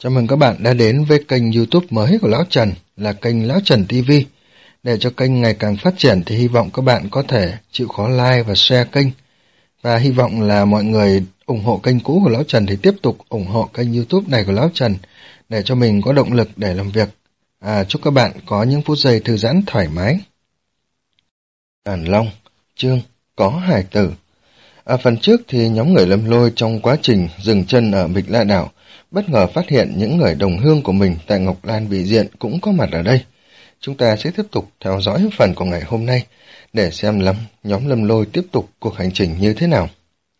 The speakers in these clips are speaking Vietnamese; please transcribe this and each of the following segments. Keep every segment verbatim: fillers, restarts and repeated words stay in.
Chào mừng các bạn đã đến với kênh YouTube mới của Lão Trần là kênh Lão Trần ti vi. Để cho kênh ngày càng phát triển thì hy vọng các bạn có thể chịu khó like và share kênh. Và hy vọng là mọi người ủng hộ kênh cũ của Lão Trần thì tiếp tục ủng hộ kênh YouTube này của Lão Trần để cho mình có động lực để làm việc. À, chúc các bạn có những phút giây thư giãn thoải mái. Đàn Long, chương Có Hải Tử. Ở phần trước thì nhóm người Lâm Lôi trong quá trình dừng chân ở Mịch La Đảo bất ngờ phát hiện những người đồng hương của mình tại Ngọc Lan Vị Diện cũng có mặt ở đây. Chúng ta sẽ tiếp tục theo dõi phần của ngày hôm nay để xem lắm nhóm Lâm Lôi tiếp tục cuộc hành trình như thế nào.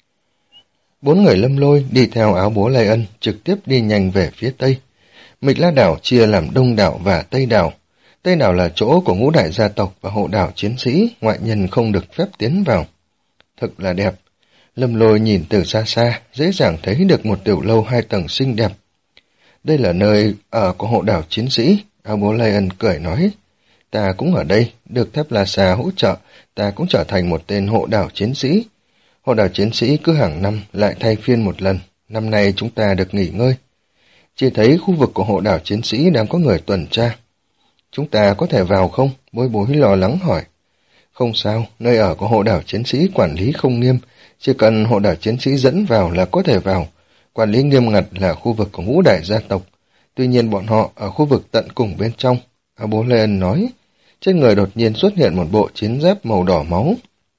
Bốn người Lâm Lôi đi theo Áo Bố Lai Ân trực tiếp đi nhanh về phía Tây. Mịch La Đảo chia làm Đông Đảo và Tây Đảo. Tây Đảo là chỗ của ngũ đại gia tộc và hộ đảo chiến sĩ, ngoại nhân không được phép tiến vào. Thực là đẹp. Lâm Lôi nhìn từ xa xa, dễ dàng thấy được một tiểu lâu hai tầng xinh đẹp. Đây là nơi ở của hộ đảo chiến sĩ, Áo Bố Lai Ân cười nói. Ta cũng ở đây, được Tháp La Sa hỗ trợ, ta cũng trở thành một tên hộ đảo chiến sĩ. Hộ đảo chiến sĩ cứ hàng năm lại thay phiên một lần, năm nay chúng ta được nghỉ ngơi. Chỉ thấy khu vực của hộ đảo chiến sĩ đang có người tuần tra. Chúng ta có thể vào không? Bối Bối lo lắng hỏi. Không sao, nơi ở của hộ đảo chiến sĩ quản lý không nghiêm, chỉ cần hộ đảo chiến sĩ dẫn vào là có thể vào. Quản lý nghiêm ngặt là khu vực của ngũ đại gia tộc. Tuy nhiên bọn họ ở khu vực tận cùng bên trong. Áo Bố Lai Ân nói, trên người đột nhiên xuất hiện một bộ chiến giáp màu đỏ máu.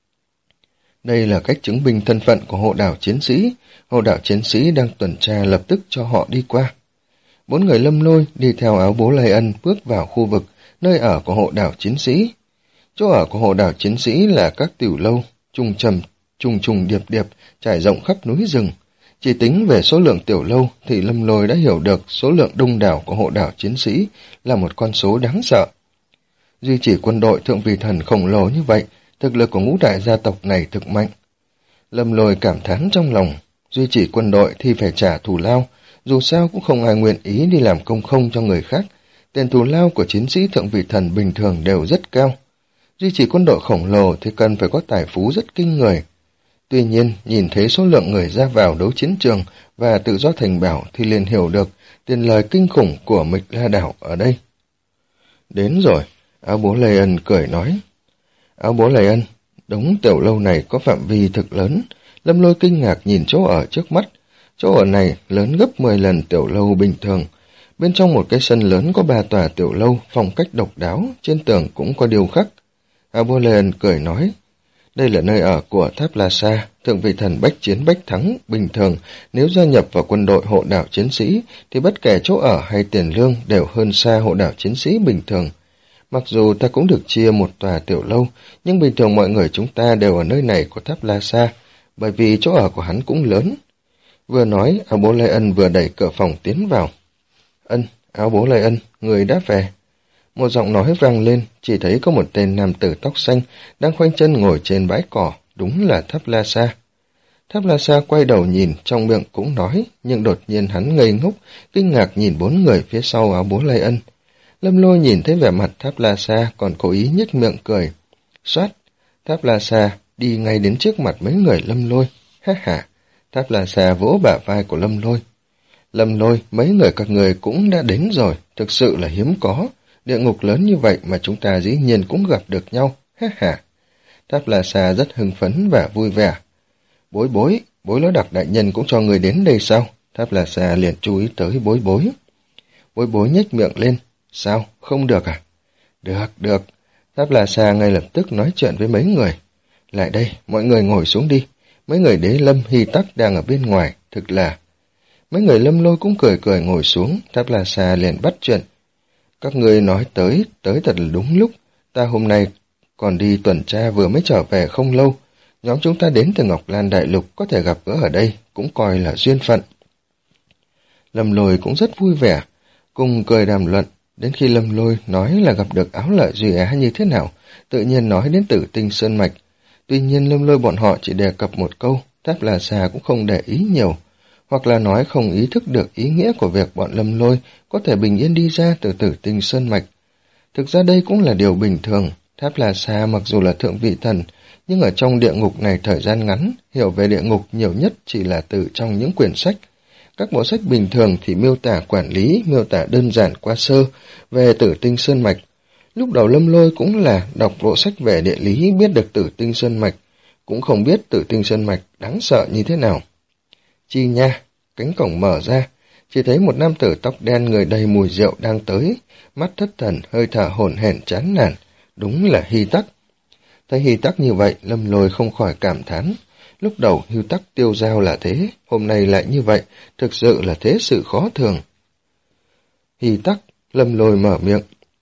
Đây là cách chứng minh thân phận của hộ đảo chiến sĩ. Hộ đảo chiến sĩ đang tuần tra lập tức cho họ đi qua. Bốn người Lâm Lôi đi theo Áo Bố Lai Ân bước vào khu vực nơi ở của hộ đảo chiến sĩ. Chỗ ở của hộ đảo chiến sĩ là các tiểu lâu, trùng trầm, trùng trùng điệp điệp, trải rộng khắp núi rừng. Chỉ tính về số lượng tiểu lâu thì Lâm Lôi đã hiểu được số lượng đông đảo của hộ đảo chiến sĩ là một con số đáng sợ. Duy trì quân đội thượng vị thần khổng lồ như vậy, thực lực của ngũ đại gia tộc này thực mạnh. Lâm Lôi cảm thán trong lòng, duy trì quân đội thì phải trả thù lao, dù sao cũng không ai nguyện ý đi làm công không cho người khác. Tiền thù lao của chiến sĩ thượng vị thần bình thường đều rất cao. Duy trì quân đội khổng lồ thì cần phải có tài phú rất kinh người. Tuy nhiên, nhìn thấy số lượng người ra vào đấu chiến trường và tự do thành bảo thì liền hiểu được tiền lời kinh khủng của Mịch La Đảo ở đây. Đến rồi, Áo Bố Lai Ân cười nói. Áo Bố Lai Ân, đống tiểu lâu này có phạm vi thực lớn. Lâm Lôi kinh ngạc nhìn chỗ ở trước mắt. Chỗ ở này lớn gấp mười lần tiểu lâu bình thường. Bên trong một cái sân lớn có ba tòa tiểu lâu, phong cách độc đáo, trên tường cũng có điêu khắc. Áo Bố Lai Ân cười nói, đây là nơi ở của Tháp La Sa, thượng vị thần bách chiến bách thắng. Bình thường, nếu gia nhập vào quân đội hộ đảo chiến sĩ, thì bất kể chỗ ở hay tiền lương đều hơn xa hộ đảo chiến sĩ bình thường. Mặc dù ta cũng được chia một tòa tiểu lâu, nhưng bình thường mọi người chúng ta đều ở nơi này của Tháp La Sa, bởi vì chỗ ở của hắn cũng lớn. Vừa nói, Áo Bố Lai Ân vừa đẩy cửa phòng tiến vào. Ân, Áo Bố Lai Ân, người đã về. Một giọng nói vang lên, chỉ thấy có một tên nam tử tóc xanh đang khoanh chân ngồi trên bãi cỏ, đúng là Tháp La Sa. Tháp La Sa quay đầu nhìn, trong miệng cũng nói, nhưng đột nhiên hắn ngây ngốc, kinh ngạc nhìn bốn người phía sau Áo Bố Lai Ân. Lâm Lôi nhìn thấy vẻ mặt Tháp La Sa còn cố ý nhếch miệng cười. Xoát, Tháp La Sa đi ngay đến trước mặt mấy người Lâm Lôi. Ha ha, Tháp La Sa vỗ bả vai của Lâm Lôi. Lâm Lôi, mấy người các người cũng đã đến rồi, thực sự là hiếm có. Địa ngục lớn như vậy mà chúng ta dĩ nhiên cũng gặp được nhau, ha ha. Tháp La Sa rất hưng phấn và vui vẻ. Bối Bối, Bối Lối Đặc đại nhân cũng cho người đến đây sao? Tháp La Sa liền chú ý tới Bối Bối. Bối Bối nhếch miệng lên. Sao, không được à? Được, được. Tháp La Sa ngay lập tức nói chuyện với mấy người. Lại đây, mọi người ngồi xuống đi. Mấy người Đế Lâm, Hy Tắc đang ở bên ngoài, thực là... Mấy người Lâm Lôi cũng cười cười ngồi xuống, Tháp La Sa liền bắt chuyện. Các ngươi nói tới, tới thật là đúng lúc. Ta hôm nay còn đi tuần tra vừa mới trở về không lâu. Nhóm chúng ta đến từ Ngọc Lan Đại Lục có thể gặp gỡ ở đây, cũng coi là duyên phận. Lâm Lôi cũng rất vui vẻ, cùng cười đàm luận. Đến khi Lâm Lôi nói là gặp được Áo Lợi Duy Á như thế nào, tự nhiên nói đến Tử Tinh Sơn Mạch. Tuy nhiên Lâm Lôi bọn họ chỉ đề cập một câu, Tháp La Sa cũng không để ý nhiều. Hoặc là nói không ý thức được ý nghĩa của việc bọn Lâm Lôi có thể bình yên đi ra từ Tử Tinh Sơn Mạch. Thực ra đây cũng là điều bình thường, Tháp La Sa mặc dù là thượng vị thần, nhưng ở trong địa ngục này thời gian ngắn, hiểu về địa ngục nhiều nhất chỉ là từ trong những quyển sách. Các bộ sách bình thường thì miêu tả quản lý, miêu tả đơn giản qua sơ về Tử Tinh Sơn Mạch. Lúc đầu Lâm Lôi cũng là đọc bộ sách về địa lý biết được Tử Tinh Sơn Mạch, cũng không biết Tử Tinh Sơn Mạch đáng sợ như thế nào. Chi nha, cánh cổng mở ra, chỉ thấy một nam tử tóc đen người đầy mùi rượu đang tới, mắt thất thần, hơi thở hổn hển chán nản, đúng là Hy Tắc. Thấy Hy Tắc như vậy, Lâm Lôi không khỏi cảm thán. Lúc đầu Hy Tắc tiêu dao là thế, hôm nay lại như vậy, thực sự là thế sự khó thường. Hy Tắc, Lâm Lôi mở miệng.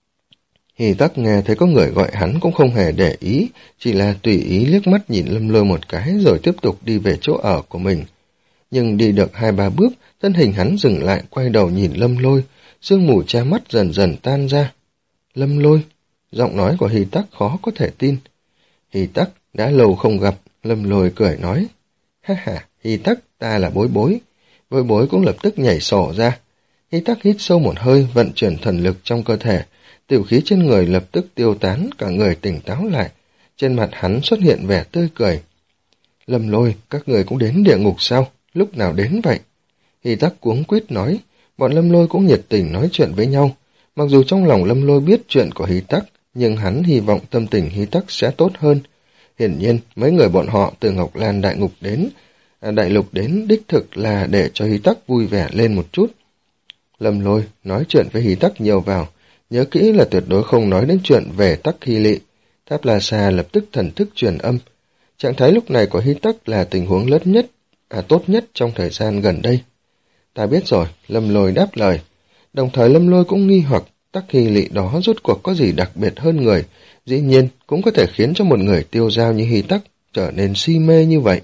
Hy Tắc nghe thấy có người gọi hắn cũng không hề để ý, chỉ là tùy ý liếc mắt nhìn Lâm Lôi một cái rồi tiếp tục đi về chỗ ở của mình. Nhưng đi được hai ba bước, thân hình hắn dừng lại quay đầu nhìn Lâm Lôi, sương mù che mắt dần dần tan ra. Lâm Lôi, giọng nói của Hy Tắc khó có thể tin. Hy Tắc, đã lâu không gặp, Lâm Lôi cười nói. Ha ha, Hy Tắc, ta là Bối Bối. Bối Bối cũng lập tức nhảy sổ ra. Hy Tắc hít sâu một hơi, vận chuyển thần lực trong cơ thể, tiểu khí trên người lập tức tiêu tán, cả người tỉnh táo lại. Trên mặt hắn xuất hiện vẻ tươi cười. Lâm Lôi, các người cũng đến địa ngục sao? Lúc nào đến vậy? Hy Tắc cuống quýt nói. Bọn Lâm Lôi cũng nhiệt tình nói chuyện với nhau. Mặc dù trong lòng Lâm Lôi biết chuyện của Hy Tắc, nhưng hắn hy vọng tâm tình Hy Tắc sẽ tốt hơn. Hiển nhiên, mấy người bọn họ từ Ngọc Lan Đại Ngục đến, à, Đại Lục đến đích thực là để cho Hy Tắc vui vẻ lên một chút. Lâm Lôi nói chuyện với Hy Tắc nhiều vào, nhớ kỹ là tuyệt đối không nói đến chuyện về Tắc Hy Lị. Tháp La Sa lập tức thần thức truyền âm. Trạng thái lúc này của Hy Tắc là tình huống lớn nhất, à tốt nhất trong thời gian gần đây. Ta biết rồi, Lâm Lôi đáp lời. Đồng thời Lâm Lôi cũng nghi hoặc Tắc Hy Lị đó rốt cuộc có gì đặc biệt hơn người, dĩ nhiên cũng có thể khiến cho một người tiêu dao như Hy Tắc trở nên si mê như vậy.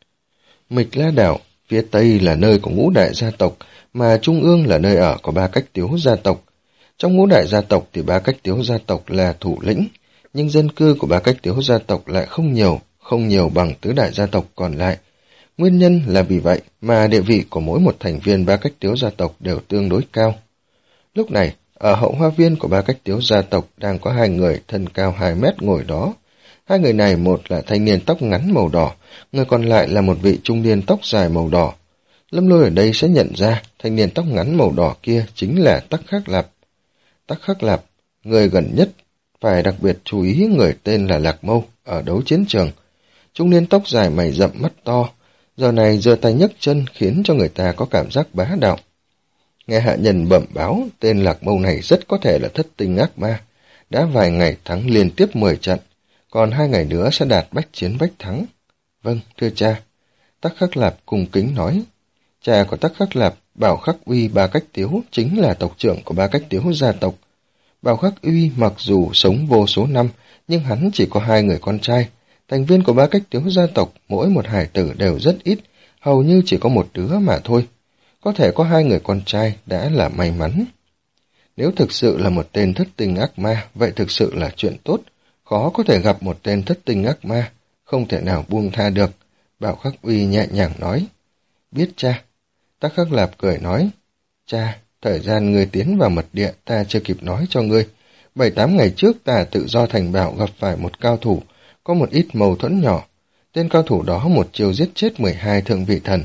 Mịch La Đảo, phía tây là nơi của ngũ đại gia tộc, mà trung ương là nơi ở của ba cách tiếu gia tộc. Trong ngũ đại gia tộc thì ba cách tiếu gia tộc là thủ lĩnh, nhưng dân cư của ba cách tiếu gia tộc lại không nhiều, không nhiều bằng tứ đại gia tộc còn lại. Nguyên nhân là vì vậy mà địa vị của mỗi một thành viên ba cách tiếu gia tộc đều tương đối cao. Lúc này, ở hậu hoa viên của ba cách tiếu gia tộc đang có hai người thân cao hai mét ngồi đó. Hai người này một là thanh niên tóc ngắn màu đỏ, người còn lại là một vị trung niên tóc dài màu đỏ. Lâm Lôi ở đây sẽ nhận ra thanh niên tóc ngắn màu đỏ kia chính là Tắc Khắc Lạp. Tắc Khắc Lạp, người gần nhất, phải đặc biệt chú ý người tên là Lạc Mâu ở đấu chiến trường. Trung niên tóc dài mày rậm mắt to, giờ này giơ tay nhấc chân khiến cho người ta có cảm giác bá đạo. Nghe hạ nhân bẩm báo, tên Lạc Mâu này rất có thể là thất tinh ác ma, đã vài ngày thắng liên tiếp mười trận, còn hai ngày nữa sẽ đạt bách chiến bách thắng. Vâng, thưa cha. Tắc Khắc Lạp cung kính nói. Cha của Tắc Khắc Lạp, Bảo Khắc Uy Ba Cách Tiếu, chính là tộc trưởng của Ba Cách Tiếu gia tộc. Bảo Khắc Uy mặc dù sống vô số năm, nhưng hắn chỉ có hai người con trai. Thành viên của Ba Cách Tiếu gia tộc, mỗi một hải tử đều rất ít, hầu như chỉ có một đứa mà thôi. Có thể có hai người con trai đã là may mắn. Nếu thực sự là một tên thất tinh ác ma, vậy thực sự là chuyện tốt. Khó có thể gặp một tên thất tinh ác ma, không thể nào buông tha được. Bảo Khắc Uy nhẹ nhàng nói. Biết cha. Tắc Khắc Lạp cười nói. Cha, thời gian ngươi tiến vào mật địa ta chưa kịp nói cho ngươi. Bảy tám ngày trước ta tự do thành bảo gặp phải một cao thủ, có một ít mâu thuẫn nhỏ. Tên cao thủ đó một chiều giết chết mười hai thượng vị thần.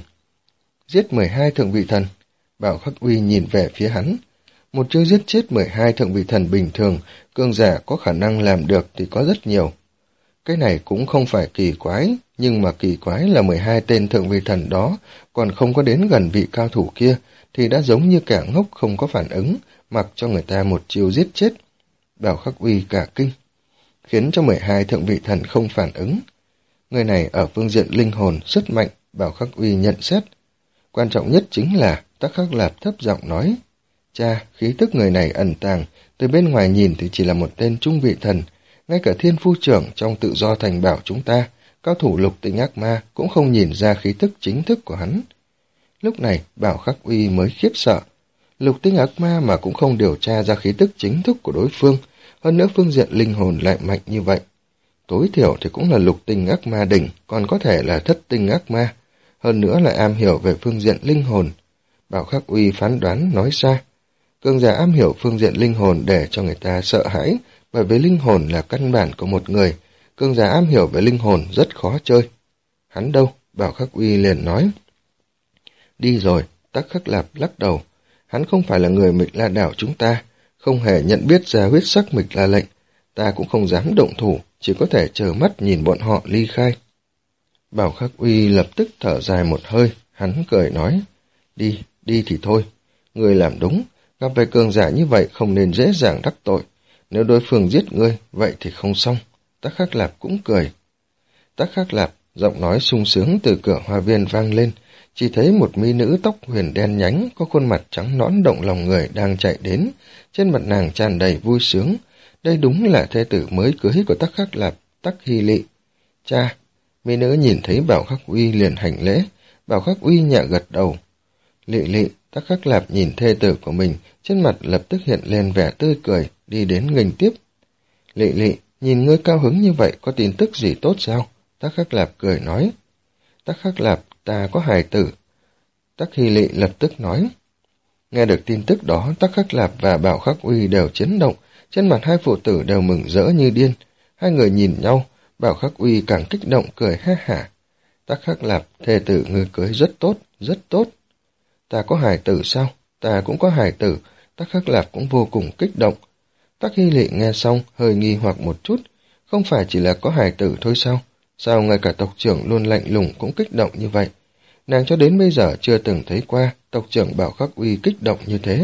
Giết mười hai thượng vị thần. Bảo Khắc Uy nhìn về phía hắn. Một chiêu giết chết mười hai thượng vị thần bình thường, cường giả có khả năng làm được thì có rất nhiều. Cái này cũng không phải kỳ quái, nhưng mà kỳ quái là mười hai tên thượng vị thần đó còn không có đến gần vị cao thủ kia, thì đã giống như kẻ ngốc không có phản ứng, mặc cho người ta một chiêu giết chết. Bảo Khắc Uy cả kinh, khiến cho mười hai thượng vị thần không phản ứng. Người này ở phương diện linh hồn rất mạnh, Bảo Khắc Uy nhận xét. Quan trọng nhất chính là, Tắc Khắc Lạp thấp giọng nói, cha, khí tức người này ẩn tàng, từ bên ngoài nhìn thì chỉ là một tên trung vị thần, ngay cả thiên phu trưởng trong tự do thành bảo chúng ta, cao thủ lục tinh ác ma cũng không nhìn ra khí tức chính thức của hắn. Lúc này, Bảo Khắc Uy mới khiếp sợ. Lục tinh ác ma mà cũng không điều tra ra khí tức chính thức của đối phương, hơn nữa phương diện linh hồn lại mạnh như vậy. Tối thiểu thì cũng là lục tinh ác ma đỉnh, còn có thể là thất tinh ác ma, hơn nữa lại am hiểu về phương diện linh hồn. Bảo Khắc Uy phán đoán nói ra, cường giả am hiểu phương diện linh hồn để cho người ta sợ hãi, bởi vì linh hồn là căn bản của một người, cường giả am hiểu về linh hồn rất khó chơi. Hắn đâu? Bảo Khắc Uy liền nói. Đi rồi, Tắc Khắc Lạp lắc đầu. Hắn không phải là người Mịch La đảo chúng ta, không hề nhận biết ra huyết sắc Mịch La lệnh. Ta cũng không dám động thủ, chỉ có thể chờ mắt nhìn bọn họ ly khai. Bảo Khắc Uy lập tức thở dài một hơi, hắn cười nói. Đi, đi thì thôi. Ngươi làm đúng, gặp phải cường giả như vậy không nên dễ dàng đắc tội. Nếu đối phương giết ngươi, vậy thì không xong. Tắc Khắc Lạp cũng cười. Tắc Khắc Lạp, giọng nói sung sướng từ cửa hoa viên vang lên, chỉ thấy một mỹ nữ tóc huyền đen nhánh, có khuôn mặt trắng nõn động lòng người đang chạy đến, trên mặt nàng tràn đầy vui sướng. Đây đúng là thê tử mới cưới của Tắc Khắc Lạp, Tắc Hy Lị. Cha! Mỹ nữ nhìn thấy Bảo Khắc Uy liền hành lễ, Bảo Khắc Uy nhẹ gật đầu. Lị Lị, Tắc Khắc Lạp nhìn thê tử của mình, trên mặt lập tức hiện lên vẻ tươi cười, đi đến nghênh tiếp. Lị Lị, nhìn ngươi cao hứng như vậy, có tin tức gì tốt sao? Tắc Khắc Lạp cười nói. Tắc Khắc Lạp, ta có hài tử. Tắc Hy Lị lập tức nói. Nghe được tin tức đó, Tắc Khắc Lạp và Bảo Khắc Uy đều chấn động, trên mặt hai phụ tử đều mừng rỡ như điên. Hai người nhìn nhau, Bảo Khắc Uy càng kích động cười ha hả. Tắc Khắc Lạp, thê tử ngươi cưới rất tốt, rất tốt. Ta có hài tử sao? Ta cũng có hài tử. Tắc Khắc Lạp cũng vô cùng kích động. Tắc Hy Lị nghe xong, hơi nghi hoặc một chút. Không phải chỉ là có hài tử thôi sao? Sao ngay cả tộc trưởng luôn lạnh lùng cũng kích động như vậy? Nàng cho đến bây giờ chưa từng thấy qua tộc trưởng Bảo Khắc Uy kích động như thế.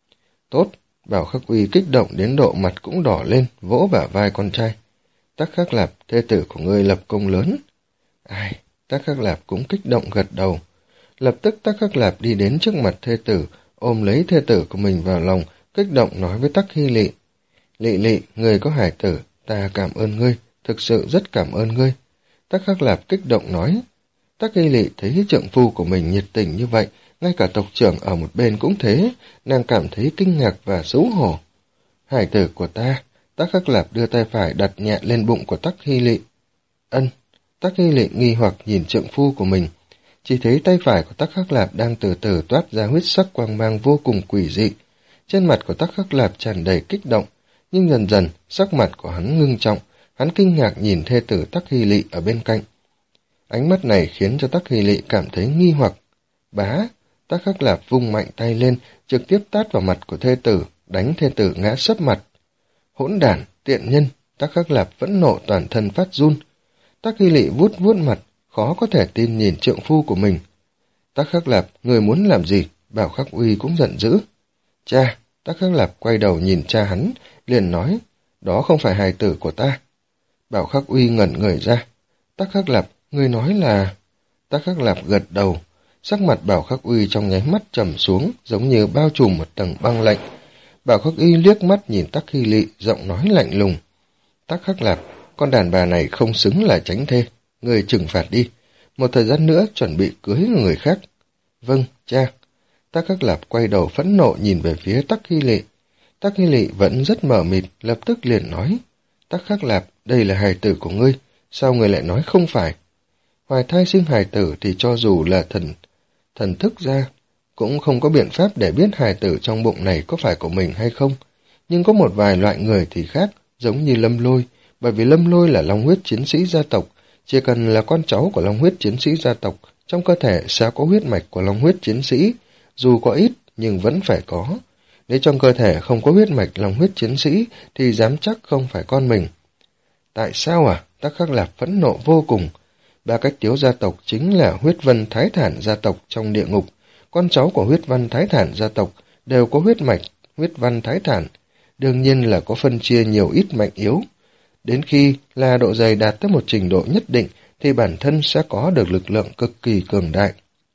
Tốt, Bảo Khắc Uy kích động đến độ mặt cũng đỏ lên, vỗ bả vai con trai. Tắc Khắc Lạp, thê tử của ngươi lập công lớn. Ai, Tắc Khắc Lạp cũng kích động gật đầu. Lập tức Tắc Khắc Lạp đi đến trước mặt thê tử, ôm lấy thê tử của mình vào lòng, kích động nói với Tắc Hy Lị. Lị Lị, ngươi có hài tử, ta cảm ơn ngươi, thực sự rất cảm ơn ngươi. Tắc Khắc Lạp kích động nói. Tắc Hy Lị thấy trượng phu của mình nhiệt tình như vậy, ngay cả tộc trưởng ở một bên cũng thế, nàng cảm thấy kinh ngạc và xấu hổ. Hải tử của ta, Tắc Khắc Lạp đưa tay phải đặt nhẹ lên bụng của Tắc Hy Lị. Ân, Tắc Hy Lị nghi hoặc nhìn trượng phu của mình, chỉ thấy tay phải của Tắc Khắc Lạp đang từ từ toát ra huyết sắc quang mang vô cùng quỷ dị. Trên mặt của Tắc Khắc Lạp tràn đầy kích động, nhưng dần dần sắc mặt của hắn ngưng trọng, hắn kinh ngạc nhìn thê tử Tắc Hy Lị ở bên cạnh. Ánh mắt này khiến cho Tắc Hy Lị cảm thấy nghi hoặc. Bá, Tắc Khắc Lạp vung mạnh tay lên, trực tiếp tát vào mặt của thê tử, đánh thê tử ngã sấp mặt. Hỗn đản, tiện nhân, Tắc Khắc Lạp phẫn nộ toàn thân phát run. Tắc Hy Lị vuốt vuốt mặt, khó có thể tin nhìn trượng phu của mình. Tắc Khắc Lạp, người muốn làm gì? Bảo Khắc Uy cũng giận dữ. Cha, Tắc Khắc Lạp quay đầu nhìn cha hắn, liền nói, đó không phải hài tử của ta. Bảo Khắc Uy ngẩn người ra. Tắc Khắc Lạp, người nói là... Tắc Khắc Lạp gật đầu, sắc mặt Bảo Khắc Uy trong nháy mắt trầm xuống, giống như bao trùm một tầng băng lạnh. Bảo Khắc Uy liếc mắt nhìn Tắc Hy Lị, giọng nói lạnh lùng. Tắc Khắc Lạp, con đàn bà này không xứng là chánh thê, người trừng phạt đi, một thời gian nữa chuẩn bị cưới người khác. Vâng, cha. Tắc Khắc Lạp quay đầu phẫn nộ nhìn về phía Tắc Hy Lị. Tắc Hy Lị vẫn rất mờ mịt, lập tức liền nói. Tắc Khắc Lạp, đây là hài tử của ngươi, sao ngươi lại nói không phải? Hoài thai sinh hài tử thì cho dù là thần, thần thức ra, cũng không có biện pháp để biết hài tử trong bụng này có phải của mình hay không. Nhưng có một vài loại người thì khác, giống như Lâm Lôi, bởi vì Lâm Lôi là long huyết chiến sĩ gia tộc, chỉ cần là con cháu của long huyết chiến sĩ gia tộc, trong cơ thể sẽ có huyết mạch của long huyết chiến sĩ, dù có ít nhưng vẫn phải có. Nếu trong cơ thể không có huyết mạch long huyết chiến sĩ thì dám chắc không phải con mình. Tại sao à? Tắc Khắc Lạp phẫn nộ vô cùng. Ba Cách Tiếu gia tộc chính là huyết vân thái thản gia tộc trong địa ngục. Con cháu của huyết văn thái thản gia tộc đều có huyết mạch huyết văn thái thản, đương nhiên là có phân chia nhiều ít mạnh yếu. Đến khi là độ dày đạt tới một trình độ nhất định thì bản thân sẽ có được lực lượng cực kỳ cường đại.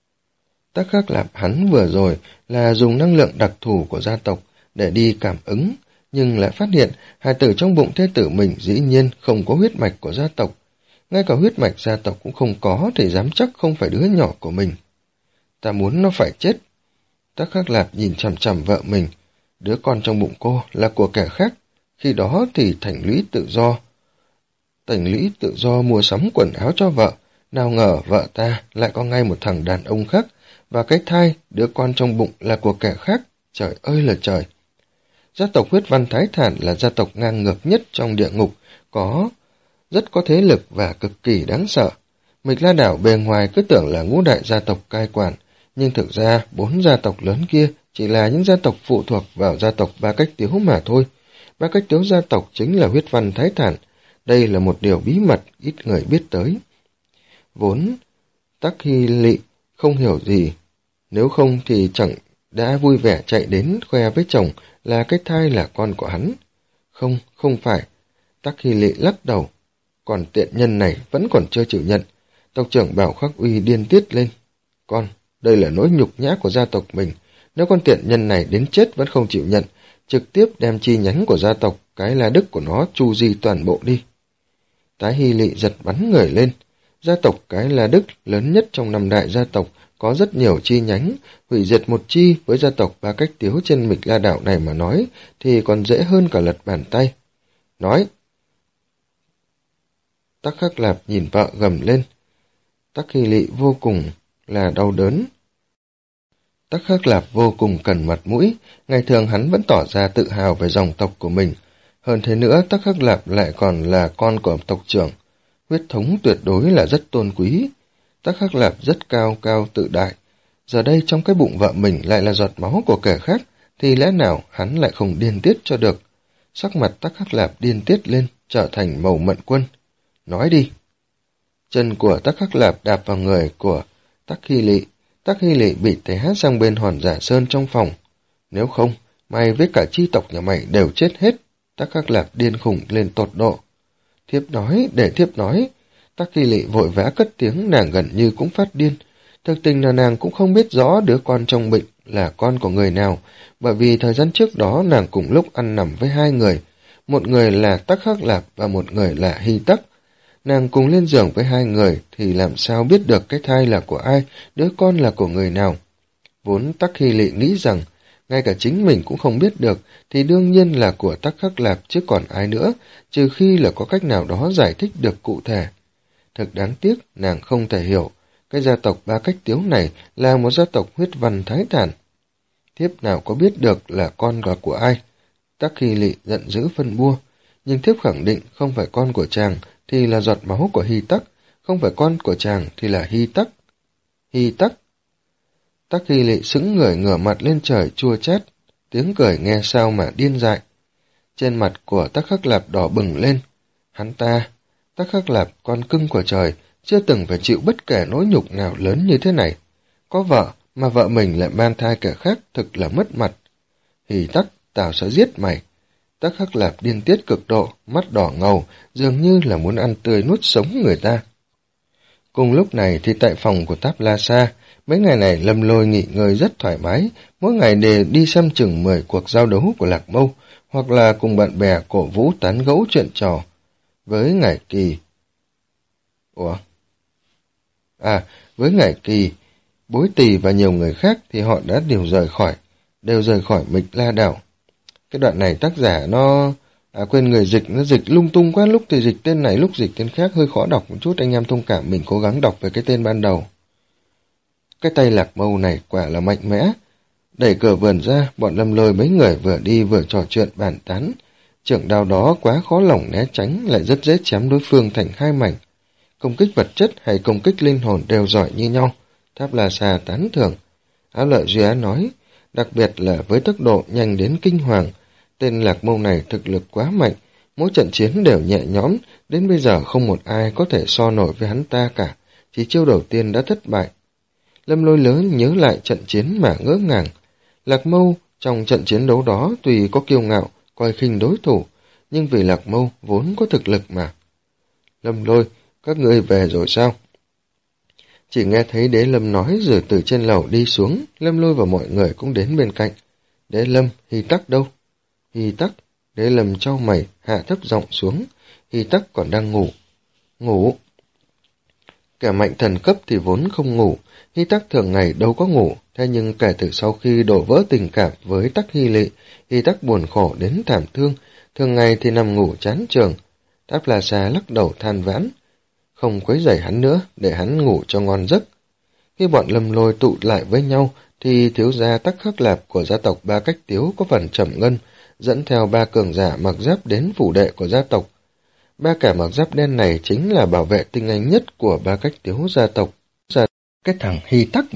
Tắc Khắc Lạp hắn vừa rồi là dùng năng lượng đặc thù của gia tộc để đi cảm ứng, nhưng lại phát hiện hài tử trong bụng thê tử mình dĩ nhiên không có huyết mạch của gia tộc. Ngay cả huyết mạch gia tộc cũng không có thì dám chắc không phải đứa nhỏ của mình. Ta muốn nó phải chết. Tắc Khắc Lạp nhìn chằm chằm vợ mình. Đứa con trong bụng cô là của kẻ khác. Khi đó thì Thành Lũy tự do. Thành Lũy tự do mua sắm quần áo cho vợ. Nào ngờ vợ ta lại có ngay một thằng đàn ông khác. Và cái thai, đứa con trong bụng là của kẻ khác. Trời ơi là trời. Gia tộc huyết văn thái thản là gia tộc ngang ngược nhất trong địa ngục. Có... rất có thế lực và cực kỳ đáng sợ. Mịch La đảo bề ngoài cứ tưởng là ngũ đại gia tộc cai quản, Nhưng thực ra, bốn gia tộc lớn kia chỉ là những gia tộc phụ thuộc vào gia tộc Ba Cách Tiếu mà thôi. Ba Cách Tiếu gia tộc chính là huyết văn thái thản. Đây là một điều bí mật ít người biết tới. Vốn, Tắc Hy Lị không hiểu gì, nếu không thì chẳng đã vui vẻ chạy đến khoe với chồng là cái thai là con của hắn. Không, không phải. Tắc Hy Lị lắc đầu. Còn tiện nhân này vẫn còn chưa chịu nhận. Tộc trưởng Bảo Khắc Uy điên tiết lên. Con, đây là nỗi nhục nhã của gia tộc mình. Nếu con tiện nhân này đến chết vẫn không chịu nhận, trực tiếp đem chi nhánh của gia tộc, cái là đức của nó chu di toàn bộ đi. Tái Hy Lị giật bắn người lên. Gia tộc cái là đức lớn nhất trong năm đại gia tộc, có rất nhiều chi nhánh, hủy diệt một chi với gia tộc Ba Cách Tiếu trên Mịch La Đảo này mà nói, thì còn dễ hơn cả lật bàn tay. Nói. Tắc Khắc Lạp nhìn vợ gầm lên. Tắc Hy Lị vô cùng là đau đớn. Tắc Khắc Lạp vô cùng cần mặt mũi, ngày thường hắn vẫn tỏ ra tự hào về dòng tộc của mình. Hơn thế nữa, Tắc Khắc Lạp lại còn là con của tộc trưởng. Huyết thống tuyệt đối là rất tôn quý. Tắc Khắc Lạp rất cao cao tự đại. Giờ đây trong cái bụng vợ mình lại là giọt máu của kẻ khác, thì lẽ nào hắn lại không điên tiết cho được. Sắc mặt Tắc Khắc Lạp điên tiết lên, trở thành màu mận quân. Nói đi. Chân của Tắc Khắc Lạp đạp vào người của Tắc Hy Lị. Tắc Hy Lị bị té sang bên hòn giả sơn trong phòng. Nếu không, mày với cả chi tộc nhà mày đều chết hết. Tắc Khắc Lạp điên khủng lên tột độ. Thiếp nói, để thiếp nói. Tắc Hy Lị vội vã cất tiếng, nàng gần như cũng phát điên. Thực tình là nàng cũng không biết rõ đứa con trong bệnh là con của người nào, bởi vì thời gian trước đó nàng cùng lúc ăn nằm với hai người. Một người là Tắc Khắc Lạp và một người là Hy Tắc. Nàng cùng lên giường với hai người thì làm sao biết được cái thai là của ai, đứa con là của người nào. Vốn Tắc Hy Lị nghĩ rằng, ngay cả chính mình cũng không biết được, thì đương nhiên là của Tắc Khắc Lạp chứ còn ai nữa, trừ khi là có cách nào đó giải thích được cụ thể. Thật đáng tiếc, nàng không thể hiểu, cái gia tộc Ba Cách Tiếu này là một gia tộc huyết văn thái thản. Thiếp nào có biết được là con là của ai? Tắc Hy Lị giận dữ phân bua, nhưng thiếp khẳng định không phải con của chàng thì là giọt máu của Hy Tắc, không phải con của chàng thì là Hy Tắc. Hy Tắc. Tắc Hy Lị sững người ngửa mặt lên trời chua chát, tiếng cười nghe sao mà điên dại. Trên mặt của Tắc Khắc Lạp đỏ bừng lên. Hắn ta, Tắc Khắc Lạp, con cưng của trời, chưa từng phải chịu bất kể nỗi nhục nào lớn như thế này. Có vợ mà vợ mình lại mang thai kẻ khác, thực là mất mặt. Hy Tắc, tao sẽ giết mày. Tắc Khắc Lạp điên tiết cực độ, mắt đỏ ngầu, dường như là muốn ăn tươi nuốt sống người ta. Cùng lúc này thì tại phòng của Táp La Sa, mấy ngày này Lâm Lôi nghỉ ngơi rất thoải mái, mỗi ngày đều đi xem chừng mười cuộc giao đấu của Lạc Mâu, hoặc là cùng bạn bè cổ vũ tán gẫu chuyện trò. Với Ngải Kỳ... Ủa? À, với Ngải Kỳ, Bối Tỳ và nhiều người khác thì họ đã đều rời khỏi, đều rời khỏi Mịch La Đảo. Cái đoạn này tác giả nó... À quên, người dịch, nó dịch lung tung quá, lúc thì dịch tên này, lúc dịch tên khác, hơi khó đọc một chút, anh em thông cảm, mình cố gắng đọc về cái tên ban đầu. Cái tay Lạc Mâu này quả là mạnh mẽ. Đẩy cửa vườn ra, bọn Lâm Lôi mấy người vừa đi vừa trò chuyện bàn tán. Trưởng đao đó quá khó lòng né tránh, lại rất dễ chém đối phương thành hai mảnh. Công kích vật chất hay công kích linh hồn đều giỏi như nhau. Tháp La Sa tán thưởng. Áo Lợi Duy Á nói, đặc biệt là với tốc độ nhanh đến kinh hoàng, tên Lạc Mâu này thực lực quá mạnh, mỗi trận chiến đều nhẹ nhõm, đến bây giờ không một ai có thể so nổi với hắn ta cả, chỉ chiêu đầu tiên đã thất bại. Lâm Lôi lớn nhớ lại trận chiến mà ngỡ ngàng. Lạc Mâu trong trận chiến đấu đó tuy có kiêu ngạo, coi khinh đối thủ, nhưng vì Lạc Mâu vốn có thực lực mà. Lâm Lôi, các ngươi về rồi sao? Chỉ nghe thấy Đế Lâm nói rồi từ trên lầu đi xuống, Lâm Lôi và mọi người cũng đến bên cạnh. Đế Lâm, Hy Tắc đâu? Hy Tắc, Đế Lâm trao mày, hạ thấp giọng xuống. Hy Tắc còn đang ngủ. Ngủ? Kẻ mạnh thần cấp thì vốn không ngủ, Hy Tắc thường ngày đâu có ngủ, thế nhưng kể từ sau khi đổ vỡ tình cảm với Tắc Hy Lị, Hy Tắc buồn khổ đến thảm thương, thường ngày thì nằm ngủ chán trường. Tháp La Sa lắc đầu than vãn, không quấy rầy hắn nữa, để hắn ngủ cho ngon giấc. Khi bọn Lâm Lôi tụ lại với nhau, thì thiếu gia Tắc Khắc Lạp của gia tộc Ba Cách Tiếu có phần trầm ngân, dẫn theo ba cường giả mặc giáp đến phủ đệ của gia tộc. Ba kẻ mặc giáp đen này chính là bảo vệ tinh anh nhất của Ba Cách Tiếu gia tộc. Cái thằng Hy Tắc này,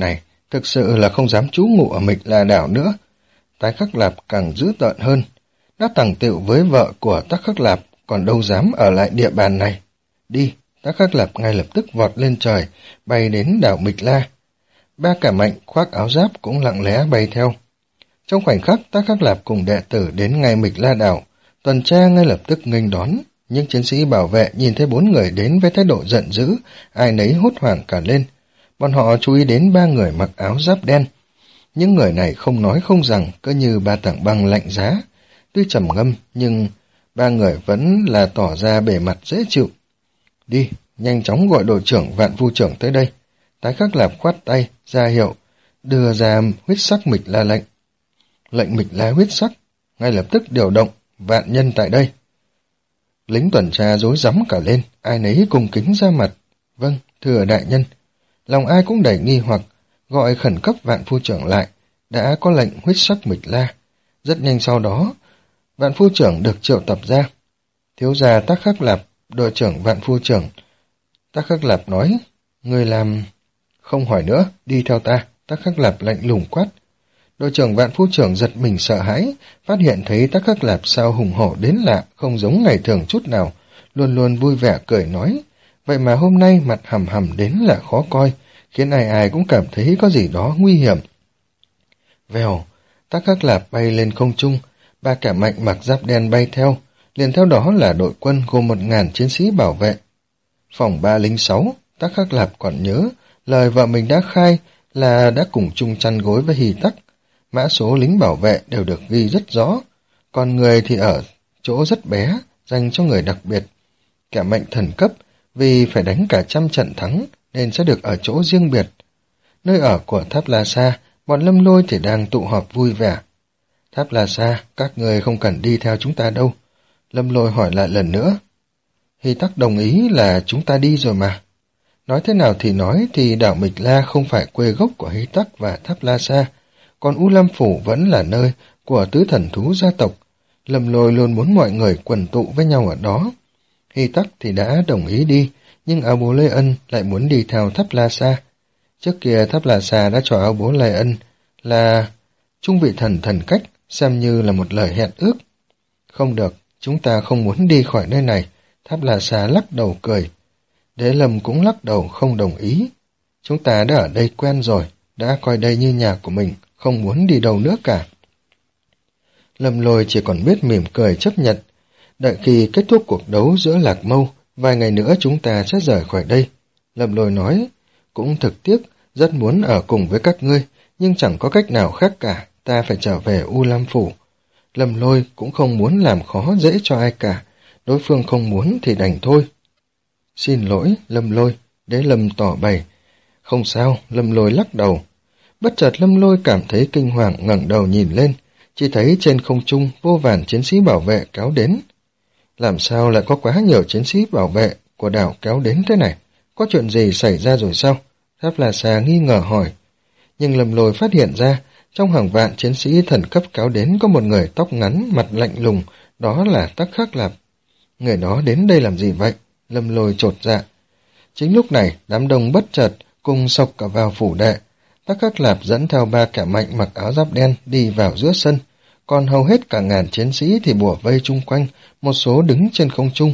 thực sự là không dám trú ngụ ở Mịch La đảo nữa. Tái Khắc Lạp càng dữ tợn hơn, đã tằng tựu với vợ của Tắc Khắc Lạp, còn đâu dám ở lại địa bàn này. Đi, Tắc Khắc Lạp ngay lập tức vọt lên trời, bay đến đảo Mịch La. Ba Cả Mạnh khoác áo giáp cũng lặng lẽ bay theo. Trong khoảnh khắc, Tắc Khắc Lạp cùng đệ tử đến ngay Mịch La đảo, tuần tra ngay lập tức nghênh đón. Nhưng chiến sĩ bảo vệ nhìn thấy bốn người đến với thái độ giận dữ, ai nấy hốt hoảng cả lên. Bọn họ chú ý đến ba người mặc áo giáp đen. Những người này không nói không rằng, cứ như ba tảng băng lạnh giá. Tuy trầm ngâm, nhưng ba người vẫn là tỏ ra bề mặt dễ chịu. Đi, nhanh chóng gọi đội trưởng Vạn Phu trưởng tới đây. Tái Khắc Lạp khoát tay, ra hiệu, đưa ra huyết sắc Mịch La lệnh. Lệnh Mịch La huyết sắc, ngay lập tức điều động, vạn nhân tại đây. Lính tuần tra rối rắm cả lên, ai nấy cung kính ra mặt. Vâng, thưa đại nhân. Lòng ai cũng đầy nghi hoặc, gọi khẩn cấp Vạn Phu trưởng lại, đã có lệnh huyết sắc Mịch La. Rất nhanh sau đó, Vạn Phu trưởng được triệu tập ra. Thiếu gia Tắc Khắc Lạp, đội trưởng Vạn Phu trưởng. Tắc Khắc Lạp nói, người làm... Không hỏi nữa, đi theo ta. Tắc Khắc Lạp lạnh lùng quát. Đội trưởng Vạn Phu trưởng giật mình sợ hãi, phát hiện thấy Tắc Khắc Lạp sao hùng hổ đến lạ, không giống ngày thường chút nào, luôn luôn vui vẻ cười nói. Vậy mà hôm nay mặt hầm hầm đến là khó coi, khiến ai ai cũng cảm thấy có gì đó nguy hiểm. Vèo, Tắc Khắc Lạp bay lên không trung, Ba Cả Mạnh mặc giáp đen bay theo, liền theo đó là đội quân gồm một ngàn chiến sĩ bảo vệ. Phòng ba linh sáu, Tắc Khắc Lạp còn nhớ, lời vợ mình đã khai là đã cùng chung chăn gối với Hy Tắc. Mã số lính bảo vệ đều được ghi rất rõ, còn người thì ở chỗ rất bé, dành cho người đặc biệt. Cả mệnh thần cấp, vì phải đánh cả trăm trận thắng, nên sẽ được ở chỗ riêng biệt. Nơi ở của Tháp La Sa, bọn Lâm Lôi thì đang tụ họp vui vẻ. Tháp La Sa, các người không cần đi theo chúng ta đâu. Lâm Lôi hỏi lại lần nữa. Hy Tắc đồng ý là chúng ta đi rồi mà. Nói thế nào thì nói thì đảo Mịch La không phải quê gốc của Hy Tắc và Tháp La Sa, còn U Lam Phủ vẫn là nơi của tứ thần thú gia tộc. Lâm Lôi luôn muốn mọi người quần tụ với nhau ở đó. Hy Tắc thì đã đồng ý đi, nhưng Áo Bố Lê Ân lại muốn đi theo Tháp La Sa. Trước kia Tháp La Sa đã cho Áo Bố Lê Ân là trung vị thần thần cách, xem như là một lời hẹn ước. Không được, chúng ta không muốn đi khỏi nơi này. Tháp La Sa lắc đầu cười. Đế Lâm cũng lắc đầu không đồng ý. Chúng ta đã ở đây quen rồi, đã coi đây như nhà của mình, không muốn đi đâu nữa cả. Lâm Lôi chỉ còn biết mỉm cười chấp nhận. Đợi khi kết thúc cuộc đấu giữa Lạc Mâu, vài ngày nữa chúng ta sẽ rời khỏi đây. Lâm Lôi nói, cũng thực tiếc, rất muốn ở cùng với các ngươi, nhưng chẳng có cách nào khác cả, ta phải trở về U Lam Phủ. Lâm Lôi cũng không muốn làm khó dễ cho ai cả, đối phương không muốn thì đành thôi. Xin lỗi, Lâm Lôi, Đế Lâm tỏ bày. Không sao, Lâm Lôi lắc đầu. Bất chợt Lâm Lôi cảm thấy kinh hoàng, ngẩng đầu nhìn lên, chỉ thấy trên không trung vô vàn chiến sĩ bảo vệ kéo đến. Làm sao lại có quá nhiều chiến sĩ bảo vệ của đảo kéo đến thế này? Có chuyện gì xảy ra rồi sao? Tháp La Sa nghi ngờ hỏi. Nhưng Lâm Lôi phát hiện ra, trong hàng vạn chiến sĩ thần cấp kéo đến có một người tóc ngắn, mặt lạnh lùng, đó là Tắc Khắc Lạp. Người đó đến đây làm gì vậy? Lâm Lôi chột dạ. Chính lúc này, đám đông bất chợt cùng sộc cả vào phủ đệ. Tắc Khắc Lạp dẫn theo Ba Cả Mạnh mặc áo giáp đen đi vào giữa sân, còn hầu hết cả ngàn chiến sĩ thì bủa vây chung quanh, một số đứng trên không trung.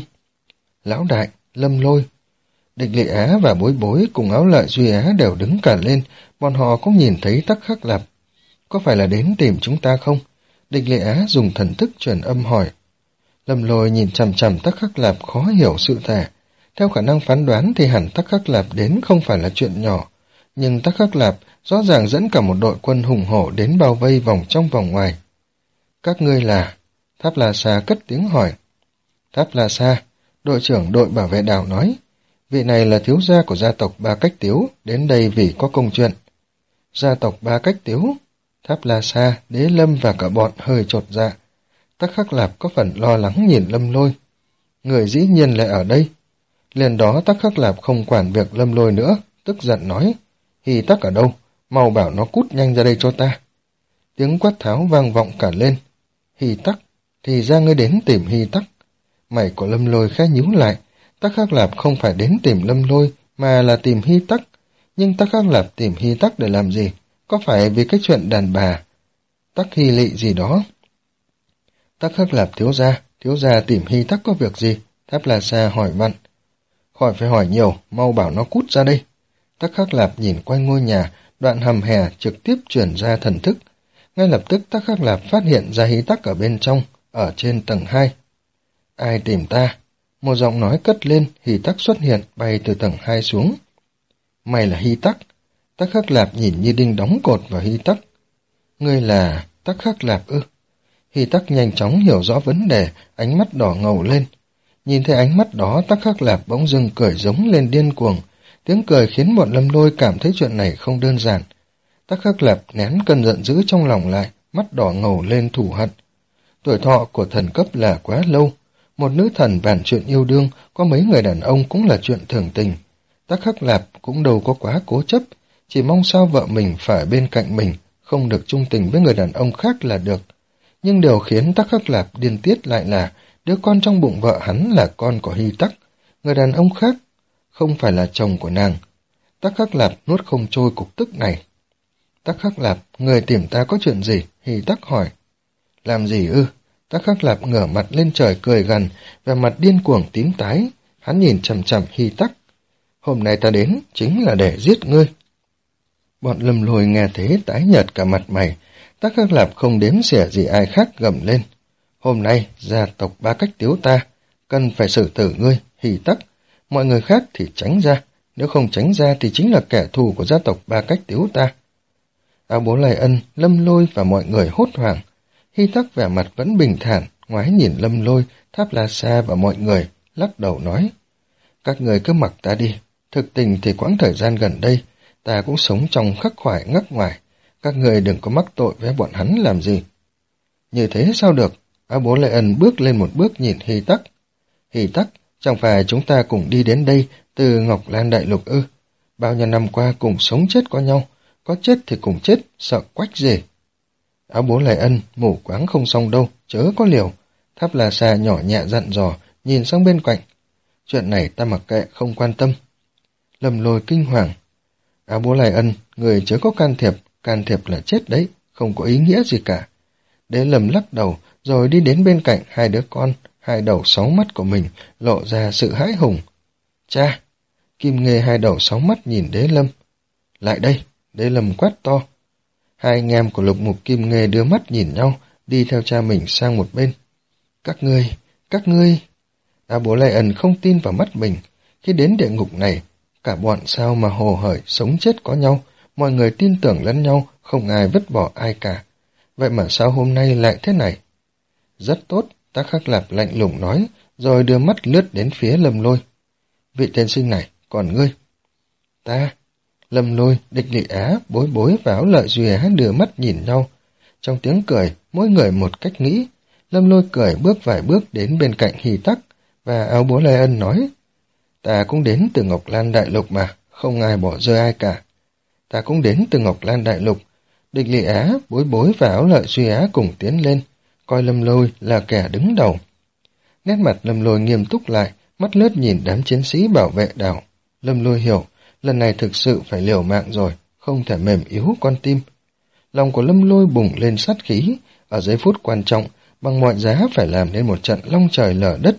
Lão đại, Lâm Lôi, Địch Lệ Á và Bối Bối cùng Áo Lợi Duy Á đều đứng cả lên, bọn họ cũng nhìn thấy Tắc Khắc Lạp. Có phải là đến tìm chúng ta không? Địch Lệ Á dùng thần thức truyền âm hỏi. Lâm Lôi nhìn chằm chằm Tắc Khắc Lạp khó hiểu sự thể. Theo khả năng phán đoán thì hẳn Tắc Khắc Lạp đến không phải là chuyện nhỏ, nhưng Tắc Khắc Lạp rõ ràng dẫn cả một đội quân hùng hổ đến bao vây vòng trong vòng ngoài. Các ngươi là... Tháp La Sa cất tiếng hỏi. Tháp La Sa, đội trưởng đội bảo vệ đảo nói, vị này là thiếu gia của gia tộc Ba Cách Tiếu, đến đây vì có công chuyện. Gia tộc Ba Cách Tiếu? Tháp La Sa, Đế Lâm và cả bọn hơi chột dạ. Tắc Khắc Lạp có phần lo lắng nhìn Lâm Lôi. Người dĩ nhiên lại ở đây. Liền đó Tắc Khắc Lạp không quản việc Lâm Lôi nữa, tức giận nói, Hy Tắc ở đâu? Mau bảo nó cút nhanh ra đây cho ta. Tiếng quát tháo vang vọng cả lên. Hy Tắc, thì ra ngươi đến tìm Hy Tắc. Mày của Lâm Lôi khẽ nhíu lại. Tắc Khắc Lạp không phải đến tìm Lâm Lôi, mà là tìm Hy Tắc. Nhưng Tắc Khắc Lạp tìm Hy Tắc để làm gì? có phải vì cái chuyện đàn bà Tắc Hy Lị gì đó? Tắc Khắc Lạp thiếu gia, thiếu gia tìm Hy Tắc có việc gì? Tháp La Sa hỏi vặn. Khỏi phải hỏi nhiều, mau bảo nó cút ra đây. Tắc Khắc Lạp nhìn quanh ngôi nhà, đoạn hầm hè trực tiếp truyền ra thần thức. Ngay lập tức Tắc Khắc Lạp phát hiện ra Hy Tắc ở bên trong, ở trên tầng hai. Ai tìm ta? Một giọng nói cất lên, Hy Tắc xuất hiện, bay từ tầng hai xuống. Mày là Hy Tắc. Tắc Khắc Lạp nhìn như đinh đóng cột vào Hy Tắc. Ngươi là Tắc Khắc Lạp ư? Hy Tắc nhanh chóng hiểu rõ vấn đề, ánh mắt đỏ ngầu lên. Nhìn thấy ánh mắt đó, Tắc Khắc Lạp bỗng dưng cười giống lên điên cuồng. Tiếng cười khiến bọn Lâm Lôi cảm thấy chuyện này không đơn giản. Tắc Khắc Lạp nén cơn giận dữ trong lòng lại, mắt đỏ ngầu lên thù hận. Tuổi thọ của thần cấp là quá lâu. Một nữ thần bàn chuyện yêu đương, có mấy người đàn ông cũng là chuyện thường tình. Tắc Khắc Lạp cũng đâu có quá cố chấp, chỉ mong sao vợ mình phải bên cạnh mình, không được chung tình với người đàn ông khác là được. Nhưng điều khiến Tắc Khắc Lạp điên tiết lại là đứa con trong bụng vợ hắn là con của Hy Tắc, người đàn ông khác, không phải là chồng của nàng. Tắc Khắc Lạp nuốt không trôi cục tức này. Tắc Khắc Lạp, người tìm ta có chuyện gì? Hy Tắc hỏi. Làm gì ư? Tắc Khắc Lạp ngửa mặt lên trời cười gằn, vẻ mặt điên cuồng tím tái, hắn nhìn chằm chằm Hy Tắc. Hôm nay ta đến chính là để giết ngươi. Bọn Lâm Lôi nghe thế tái nhợt cả mặt mày. Tắc Khắc Lạp không đếm xỉa gì ai khác gầm lên. Hôm nay gia tộc Ba Cách Tiếu ta cần phải xử tử ngươi, Hy Tắc. Mọi người khác thì tránh ra, nếu không tránh ra thì chính là kẻ thù của gia tộc Ba Cách Tiếu ta. Áo Bố Lai Ân, Lâm Lôi và mọi người hốt hoảng. Hy Tắc vẻ mặt vẫn bình thản, ngoái nhìn Lâm Lôi, Tháp La Sa và mọi người, lắc đầu nói. Các người cứ mặc ta đi, thực tình thì quãng thời gian gần đây, ta cũng sống trong khắc khoải ngắc ngoài, các người đừng có mắc tội với bọn hắn làm gì. Như thế sao được? Áo Bố Lai Ân bước lên một bước nhìn Hy Tắc. Hy Tắc, chẳng phải chúng ta cùng đi đến đây từ Ngọc Lan Đại Lục ư? Bao nhiêu năm qua cùng sống chết có nhau, có chết thì cùng chết, sợ quách gì? Áo Bố Lai Ân, mù quáng không xong đâu, chớ có liều. Tháp La Sa nhỏ nhẹ dặn dò, nhìn sang bên cạnh. Chuyện này ta mặc kệ, không quan tâm. Lâm Lôi kinh hoàng. Áo Bố Lai Ân, người chớ có can thiệp, can thiệp là chết đấy, không có ý nghĩa gì cả. Đế Lâm lắc đầu, rồi đi đến bên cạnh hai đứa con, hai đầu sáu mắt của mình, lộ ra sự hãi hùng. Cha! Kim Nghê hai đầu sáu mắt nhìn Đế Lâm. Lại đây! Đế Lâm quát to. Hai anh em của Lục Mục Kim Nghê đưa mắt nhìn nhau, đi theo cha mình sang một bên. Các ngươi! Các ngươi! Áo Bố Lai Ân không tin vào mắt mình. Khi đến địa ngục này, cả bọn sao mà hồ hởi sống chết có nhau, mọi người tin tưởng lẫn nhau, không ai vứt bỏ ai cả. Vậy mà sao hôm nay lại thế này? Rất tốt, Tắc Khắc Lạp lạnh lùng nói, rồi đưa mắt lướt đến phía Lâm Lôi. Vị tiên sinh này, còn ngươi? Ta, Lâm Lôi, Địch Lị Á, Bối Bối và Áo Lợi Duy Á đưa mắt nhìn nhau. Trong tiếng cười, mỗi người một cách nghĩ. Lâm Lôi cười bước vài bước đến bên cạnh Hy Tắc, và Áo Bố Lai Ân nói, ta cũng đến từ Ngọc Lan Đại Lục mà, không ai bỏ rơi ai cả. Ta cũng đến từ Ngọc Lan Đại Lục. Địch Lị Á, Bối Bối và Áo Lợi Duy Á cùng tiến lên, coi Lâm Lôi là kẻ đứng đầu. Nét mặt Lâm Lôi nghiêm túc lại, mắt lướt nhìn đám chiến sĩ bảo vệ đảo. Lâm Lôi hiểu, lần này thực sự phải liều mạng rồi, không thể mềm yếu con tim. Lòng của Lâm Lôi bùng lên sát khí, ở giây phút quan trọng, bằng mọi giá phải làm nên một trận long trời lở đất.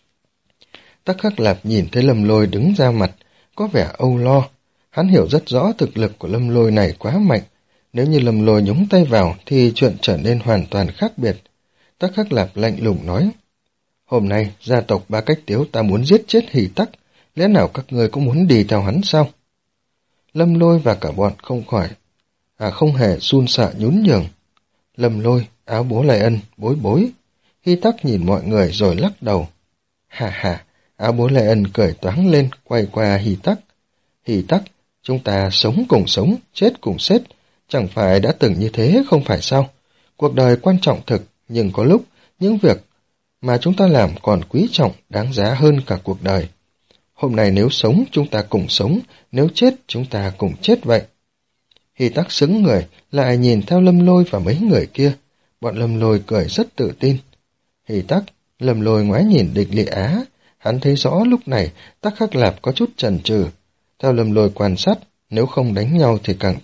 Tắc Khắc Lạp nhìn thấy Lâm Lôi đứng ra mặt, có vẻ âu lo. Hắn hiểu rất rõ thực lực của Lâm Lôi này quá mạnh. Nếu như Lâm Lôi nhúng tay vào thì chuyện trở nên hoàn toàn khác biệt. Tắc Khắc Lạp lạnh lùng nói, hôm nay gia tộc Ba Cách Tiếu ta muốn giết chết Hy Tắc, lẽ nào các ngươi cũng muốn đi theo hắn sao? Lâm Lôi và cả bọn không khỏi, à không hề run sợ nhún nhường. Lâm Lôi, Áo Bố Lai Ân, Bối Bối. Hy Tắc nhìn mọi người rồi lắc đầu. Hà hà, Áo Bố Lai Ân cười toáng lên, quay qua Hy Tắc. Hy Tắc, chúng ta sống cùng sống, chết cùng chết, chẳng phải đã từng như thế không phải sao? Cuộc đời quan trọng thực, nhưng có lúc, những việc mà chúng ta làm còn quý trọng, đáng giá hơn cả cuộc đời. Hôm nay nếu sống, chúng ta cùng sống, nếu chết, chúng ta cùng chết vậy. Hy Tắc sững người, lại nhìn theo Lâm Lôi và mấy người kia. Bọn Lâm Lôi cười rất tự tin. Hy Tắc, Lâm Lôi ngoái nhìn Địch Lị Á, hắn thấy rõ lúc này Tắc Khắc Lạp có chút chần chừ. Theo Lâm Lôi quan sát, nếu không đánh nhau thì càng tốt,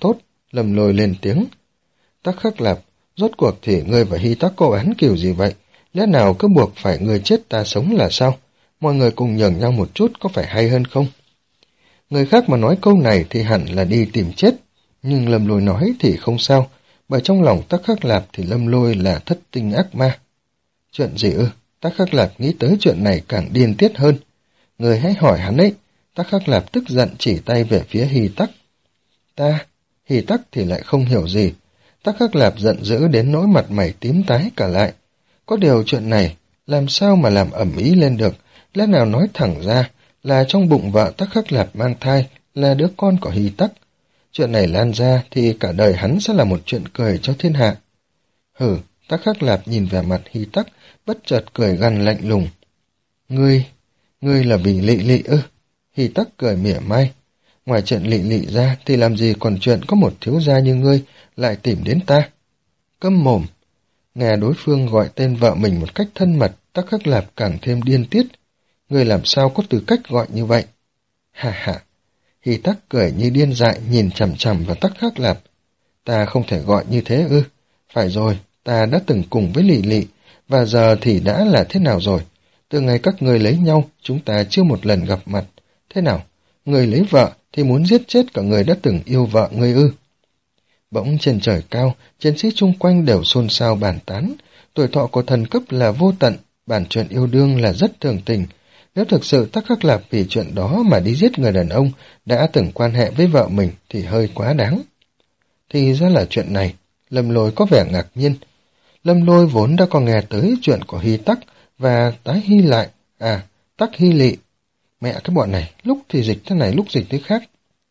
Lâm Lôi lên tiếng. Tắc Khắc Lạp, rốt cuộc thì ngươi và Hy Tắc có oán kiểu gì vậy? Lẽ nào cứ buộc phải người chết ta sống là sao? Mọi người cùng nhường nhau một chút có phải hay hơn không? Người khác mà nói câu này thì hẳn là đi tìm chết. Nhưng Lâm Lôi nói thì không sao, bởi trong lòng Tắc Khắc Lạp thì Lâm Lôi là thất tinh ác ma. Chuyện gì ư? Tắc Khắc Lạp nghĩ tới chuyện này càng điên tiết hơn. Người hãy hỏi hắn ấy. Tắc Khắc Lạp tức giận chỉ tay về phía Hy Tắc. Ta, Hy Tắc thì lại không hiểu gì. Tắc Khắc Lạp giận dữ đến nỗi mặt mày tím tái cả lại. Có điều chuyện này, làm sao mà làm ầm ĩ lên được, lẽ nào nói thẳng ra là trong bụng vợ Tắc Khắc Lạp mang thai là đứa con của Hy Tắc. Chuyện này lan ra thì cả đời hắn sẽ là một chuyện cười cho thiên hạ. Hử, Tắc Khắc Lạp nhìn về mặt Hy Tắc, bất chợt cười gằn lạnh lùng. Ngươi, ngươi là vì Lị Lị ư? Hy Tắc cười mỉa mai. Ngoài chuyện Lị Lị ra thì làm gì còn chuyện có một thiếu gia như ngươi lại tìm đến ta? Câm mồm. Nghe đối phương gọi tên vợ mình một cách thân mật, Tắc Khắc Lạp càng thêm điên tiết. Ngươi làm sao có tư cách gọi như vậy? Hà hà. Hy Tắc cười như điên dại nhìn chằm chằm vào Tắc Khắc Lạp. Ta không thể gọi như thế ư? Phải rồi, ta đã từng cùng với Lị Lị, và giờ thì đã là thế nào rồi? Từ ngày các ngươi lấy nhau, chúng ta chưa một lần gặp mặt. Thế nào? Người lấy vợ thì muốn giết chết cả người đã từng yêu vợ ngươi ư? Bỗng trên trời cao, chiến sĩ chung quanh đều xôn xao bàn tán. Tuổi thọ của thần cấp là vô tận, bản chuyện yêu đương là rất thường tình. Nếu thực sự Tắc Khắc Lạp vì chuyện đó mà đi giết người đàn ông đã từng quan hệ với vợ mình thì hơi quá đáng. Thì ra là chuyện này, Lâm Lôi có vẻ ngạc nhiên. Lâm Lôi vốn đã có nghe tới chuyện của Hy Tắc và tái Hy lại, à, Tắc Hy Lị. Mẹ cái bọn này, lúc thì dịch thế này, lúc dịch thế khác.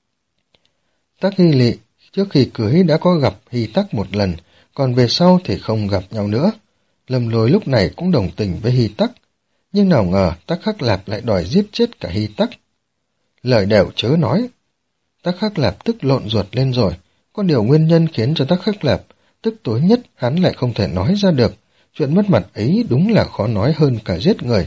Tắc Hy Lị trước khi cưới đã có gặp Hy Tắc một lần, còn về sau thì không gặp nhau nữa. Lâm Lôi lúc này cũng đồng tình với Hy Tắc, nhưng nào ngờ Tắc Khắc Lạp lại đòi giết chết cả Hy Tắc. Lời đều chớ nói. Tắc Khắc Lạp tức lộn ruột lên rồi, có điều nguyên nhân khiến cho Tắc Khắc Lạp tức tối nhất hắn lại không thể nói ra được, chuyện mất mặt ấy đúng là khó nói hơn cả giết người.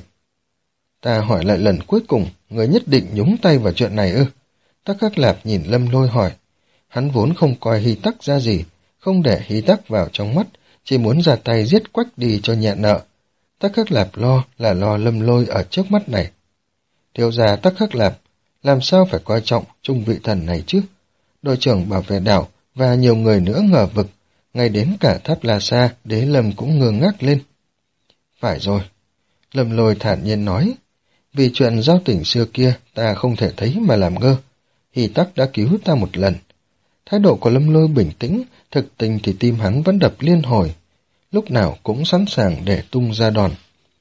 Ta hỏi lại lần cuối cùng, người nhất định nhúng tay vào chuyện này ư? Tắc Khắc Lạp nhìn Lâm Lôi hỏi. Hắn vốn không coi Hy Tắc ra gì, không để Hy Tắc vào trong mắt, chỉ muốn ra tay giết Quách đi cho nhẹ nợ. Tắc Khắc Lạp lo là lo Lâm Lôi ở trước mắt này. Thiếu gia Tắc Khắc Lạp, làm sao phải coi trọng trung vị thần này chứ? Đội trưởng bảo vệ đảo và nhiều người nữa ngờ vực, ngay đến cả Tháp La Sa, Đế Lâm cũng ngơ ngác lên. Phải rồi, Lâm Lôi thản nhiên nói, vì chuyện giao tình xưa kia ta không thể thấy mà làm ngơ. Hy Tắc đã cứu ta một lần. Thái độ của Lâm Lôi bình tĩnh, thực tình thì tim hắn vẫn đập liên hồi, lúc nào cũng sẵn sàng để tung ra đòn.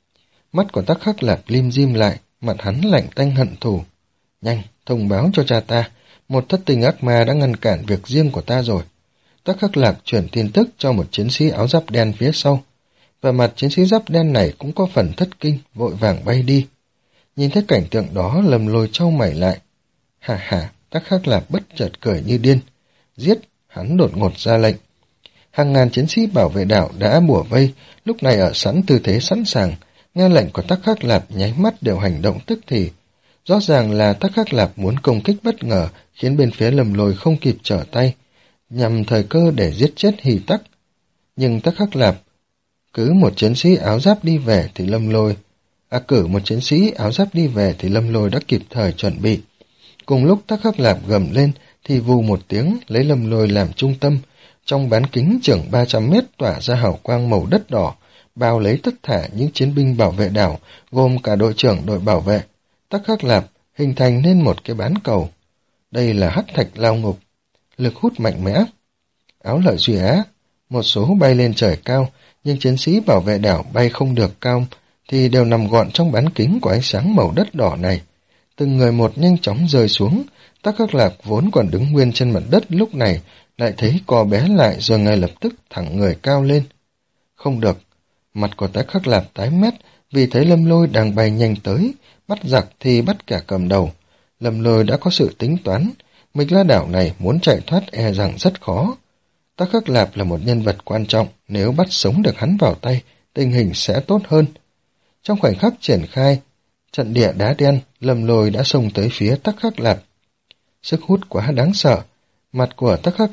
Mắt của Tắc Khắc Lạp lim dim lại, mặt hắn lạnh tanh hận thù. Nhanh, thông báo cho cha ta, một thất tình ác ma đã ngăn cản việc riêng của ta rồi. Tắc Khắc Lạp chuyển tin tức cho một chiến sĩ áo giáp đen phía sau, và mặt chiến sĩ giáp đen này cũng có phần thất kinh, vội vàng bay đi. Nhìn thấy cảnh tượng đó, Lâm Lôi chau mày lại. Hà hà, Tắc Khắc Lạp bất chợt cười như điên. Giết, hắn đột ngột ra lệnh. Hàng ngàn chiến sĩ bảo vệ đảo đã bủa vây, lúc này ở sẵn tư thế sẵn sàng, nghe lệnh của Tắc Khắc Lạp nháy mắt đều hành động tức thì. Rõ ràng là Tắc Khắc Lạp muốn công kích bất ngờ, khiến bên phía Lâm Lôi không kịp trở tay, nhằm thời cơ để giết chết Hy Tắc. Nhưng Tắc Khắc Lạp cứ một chiến sĩ áo giáp đi về thì Lâm Lôi, à cử một chiến sĩ áo giáp đi về thì Lâm Lôi đã kịp thời chuẩn bị. Cùng lúc Tắc Khắc Lạp gầm lên thì vù một tiếng lấy Lâm Lôi làm trung tâm, trong bán kính chừng ba trăm mét tỏa ra hào quang màu đất đỏ, bao lấy tất cả những chiến binh bảo vệ đảo, gồm cả đội trưởng đội bảo vệ. Tắc Khắc Lạp hình thành nên một cái bán cầu. Đây là hắc thạch lao ngục, lực hút mạnh mẽ. Áo lợi duy á, một số bay lên trời cao, nhưng chiến sĩ bảo vệ đảo bay không được cao, thì đều nằm gọn trong bán kính của ánh sáng màu đất đỏ này. Từng người một nhanh chóng rơi xuống. Tắc Khắc Lạp vốn còn đứng nguyên trên mặt đất lúc này, lại thấy co bé lại rồi ngay lập tức thẳng người cao lên. Không được, mặt của Tắc Khắc Lạp tái mét, vì thấy Lâm Lôi đang bay nhanh tới, bắt giặc thì bắt kẻ cầm đầu. Lâm Lôi đã có sự tính toán, Mịch La đảo này muốn chạy thoát e rằng rất khó. Tắc Khắc Lạp là một nhân vật quan trọng, nếu bắt sống được hắn vào tay, tình hình sẽ tốt hơn. Trong khoảnh khắc triển khai trận địa đá đen, Lâm Lôi đã xông tới phía Tắc Khắc Lạp. Sức hút quá đáng sợ, mặt của Tắc Khắc Lạp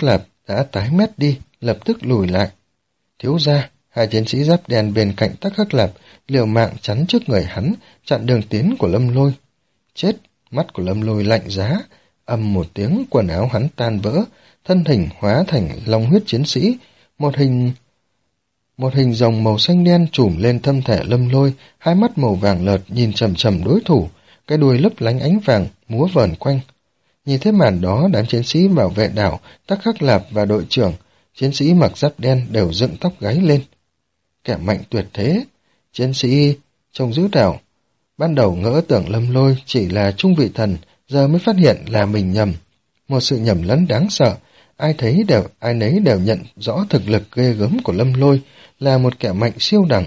đã tái mét đi, lập tức lùi lại. Thiếu gia, hai chiến sĩ giáp đen bên cạnh Tắc Khắc Lạp liều mạng chắn trước người hắn, chặn đường tiến của Lâm Lôi. Chết, mắt của Lâm Lôi lạnh giá, ầm một tiếng, quần áo hắn tan vỡ, thân hình hóa thành long huyết chiến sĩ, một hình một hình rồng màu xanh đen trùm lên thân thể Lâm Lôi, hai mắt màu vàng lợt nhìn chằm chằm đối thủ, cái đuôi lấp lánh ánh vàng múa vờn quanh. Nhìn thấy màn đó, đám chiến sĩ bảo vệ đảo, Tắc Khắc Lạp và đội trưởng, chiến sĩ mặc giáp đen đều dựng tóc gáy lên. Kẻ mạnh tuyệt thế, chiến sĩ trông giữ đảo. Ban đầu ngỡ tưởng Lâm Lôi chỉ là trung vị thần, giờ mới phát hiện là mình nhầm. Một sự nhầm lẫn đáng sợ, ai thấy đều, ai nấy đều nhận rõ thực lực ghê gớm của Lâm Lôi, là một kẻ mạnh siêu đẳng.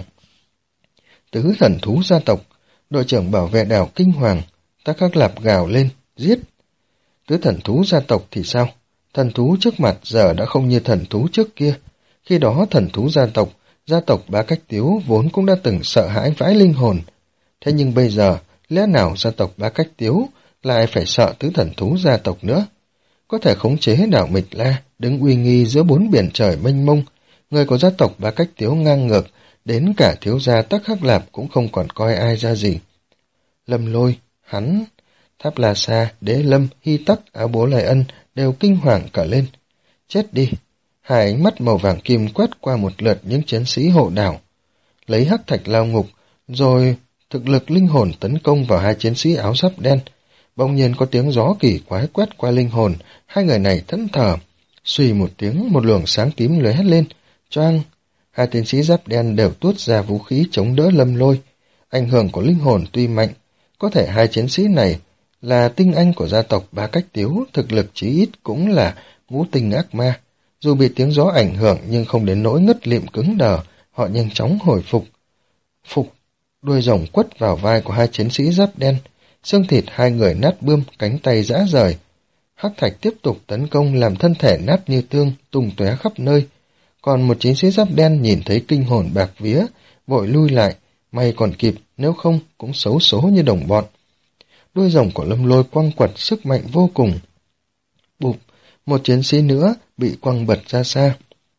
Tứ thần thú gia tộc, đội trưởng bảo vệ đảo kinh hoàng, Tắc Khắc Lạp gào lên, giết. Tứ thần thú gia tộc thì sao? Thần thú trước mặt giờ đã không như thần thú trước kia. Khi đó thần thú gia tộc, gia tộc Bá Cách Tiếu vốn cũng đã từng sợ hãi vãi linh hồn. Thế nhưng bây giờ, lẽ nào gia tộc Bá Cách Tiếu lại phải sợ tứ thần thú gia tộc nữa? Có thể khống chế đảo Mịch La, đứng uy nghi giữa bốn biển trời mênh mông, người của gia tộc Bá Cách Tiếu ngang ngược, đến cả thiếu gia Tắc Khắc Lạp cũng không còn coi ai ra gì. Lâm Lôi, hắn, Tháp La Sa, Đế Lâm, Hy Tắc, Áo Bố Lai Ân đều kinh hoàng cả lên. Chết đi! Hai ánh mắt màu vàng kim quét qua một lượt những chiến sĩ hộ đảo, lấy hắc thạch lao ngục, rồi thực lực linh hồn tấn công vào hai chiến sĩ áo giáp đen. Bỗng nhiên có tiếng gió kỳ quái quét qua linh hồn, hai người này thẫn thờ. Suy một tiếng, một luồng sáng tím lóe lên, choang. Hai chiến sĩ giáp đen đều tuốt ra vũ khí chống đỡ Lâm Lôi. Ảnh hưởng của linh hồn tuy mạnh, có thể hai chiến sĩ này là tinh anh của gia tộc Bá Cách Tiếu, thực lực chí ít cũng là ngũ tinh ác ma. Dù bị tiếng gió ảnh hưởng nhưng không đến nỗi ngất lịm cứng đờ, họ nhanh chóng hồi phục. Phục, đuôi rồng quất vào vai của hai chiến sĩ giáp đen, xương thịt hai người nát bươm, cánh tay rã rời. Hắc thạch tiếp tục tấn công làm thân thể nát như tương, tung tóe khắp nơi. Còn một chiến sĩ giáp đen nhìn thấy kinh hồn bạc vía, vội lui lại, may còn kịp, nếu không cũng xấu số như đồng bọn. Đuôi rồng của Lâm Lôi quăng quật sức mạnh vô cùng. Bụp, một chiến sĩ nữa bị quăng bật ra xa.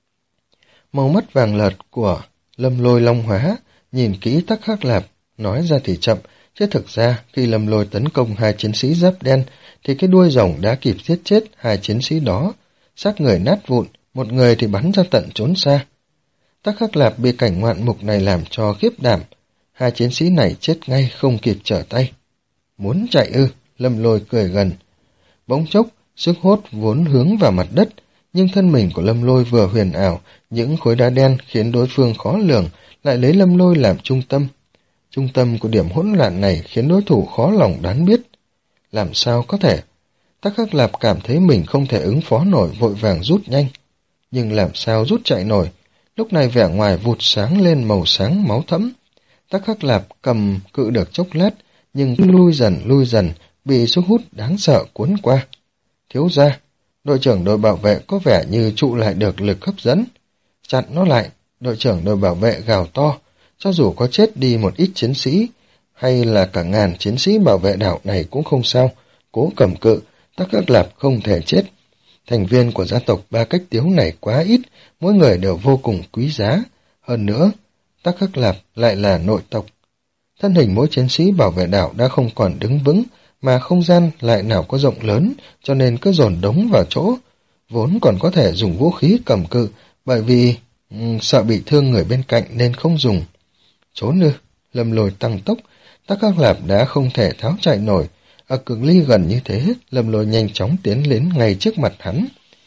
Màu mắt vàng lợt của Lâm Lôi long hóa, nhìn kỹ Tắc Khắc Lạp, nói ra thì chậm, chứ thực ra khi Lâm Lôi tấn công hai chiến sĩ giáp đen thì cái đuôi rồng đã kịp giết chết hai chiến sĩ đó, xác người nát vụn, một người thì bắn ra tận trốn xa. Tắc Khắc Lạp bị cảnh ngoạn mục này làm cho khiếp đảm, hai chiến sĩ này chết ngay không kịp trở tay. Muốn chạy ư? Lâm Lôi cười gần. Bỗng chốc, sức hốt vốn hướng vào mặt đất, nhưng thân mình của Lâm Lôi vừa huyền ảo, những khối đá đen khiến đối phương khó lường, lại lấy Lâm Lôi làm trung tâm. Trung tâm của điểm hỗn loạn này khiến đối thủ khó lòng đoán biết. Làm sao có thể? Tắc Khắc Lạp cảm thấy mình không thể ứng phó nổi, vội vàng rút nhanh. Nhưng làm sao rút chạy nổi? Lúc này vẻ ngoài vụt sáng lên màu sáng máu thẫm. Tắc Khắc Lạp cầm cự được chốc lát, nhưng lui dần lui dần, bị sức hút đáng sợ cuốn qua. Thiếu gia, đội trưởng đội bảo vệ có vẻ như trụ lại được lực hấp dẫn. Chặn nó lại, đội trưởng đội bảo vệ gào to, cho dù có chết đi một ít chiến sĩ, hay là cả ngàn chiến sĩ bảo vệ đảo này cũng không sao, cố cầm cự, Tắc Khắc Lạp không thể chết. Thành viên của gia tộc Ba Cách Tiếu này quá ít, mỗi người đều vô cùng quý giá. Hơn nữa, Tắc Khắc Lạp lại là nội tộc. Thân hình mỗi chiến sĩ bảo vệ đảo đã không còn đứng vững, mà không gian lại nào có rộng lớn, cho nên cứ dồn đống vào chỗ. Vốn còn có thể dùng vũ khí cầm cự, bởi vì um, sợ bị thương người bên cạnh nên không dùng. Trốn ư? Lâm Lôi tăng tốc, Tắc Khắc Lạp đã không thể tháo chạy nổi. Ở cự ly gần như thế, Lâm Lôi nhanh chóng tiến đến ngay trước mặt hắn.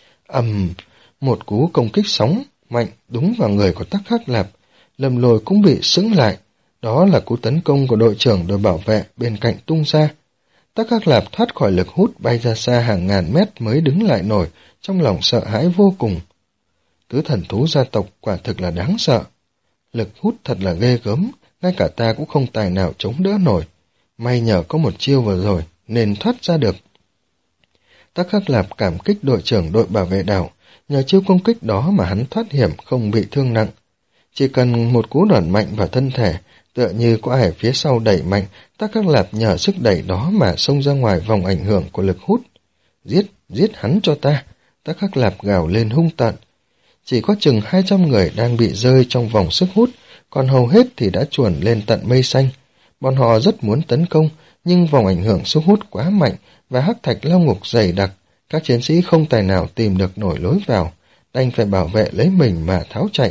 Ầm, một cú công kích sóng mạnh đúng vào người của Tắc Khắc Lạp. Lâm Lôi cũng bị sững lại. Đó là cú tấn công của đội trưởng đội bảo vệ bên cạnh tung ra. Tắc Khắc Lạp thoát khỏi lực hút bay ra xa hàng ngàn mét mới đứng lại nổi, trong lòng sợ hãi vô cùng. Tứ thần thú gia tộc quả thực là đáng sợ. Lực hút thật là ghê gớm, ngay cả ta cũng không tài nào chống đỡ nổi. May nhờ có một chiêu vừa rồi, nên thoát ra được. Tắc Khắc Lạp cảm kích đội trưởng đội bảo vệ đảo, nhờ chiêu công kích đó mà hắn thoát hiểm không bị thương nặng. Chỉ cần một cú đòn mạnh vào thân thể, tựa như có ai phía sau đẩy mạnh, Tắc Khắc Lạp nhờ sức đẩy đó mà xông ra ngoài vòng ảnh hưởng của lực hút. Giết, giết hắn cho ta! Tắc Khắc Lạp gào lên hung tợn. Chỉ có chừng hai trăm người đang bị rơi trong vòng sức hút, còn hầu hết thì đã chuồn lên tận mây xanh. Bọn họ rất muốn tấn công, nhưng vòng ảnh hưởng sức hút quá mạnh và hắc thạch lao ngục dày đặc, các chiến sĩ không tài nào tìm được nổi lối vào, đành phải bảo vệ lấy mình mà tháo chạy.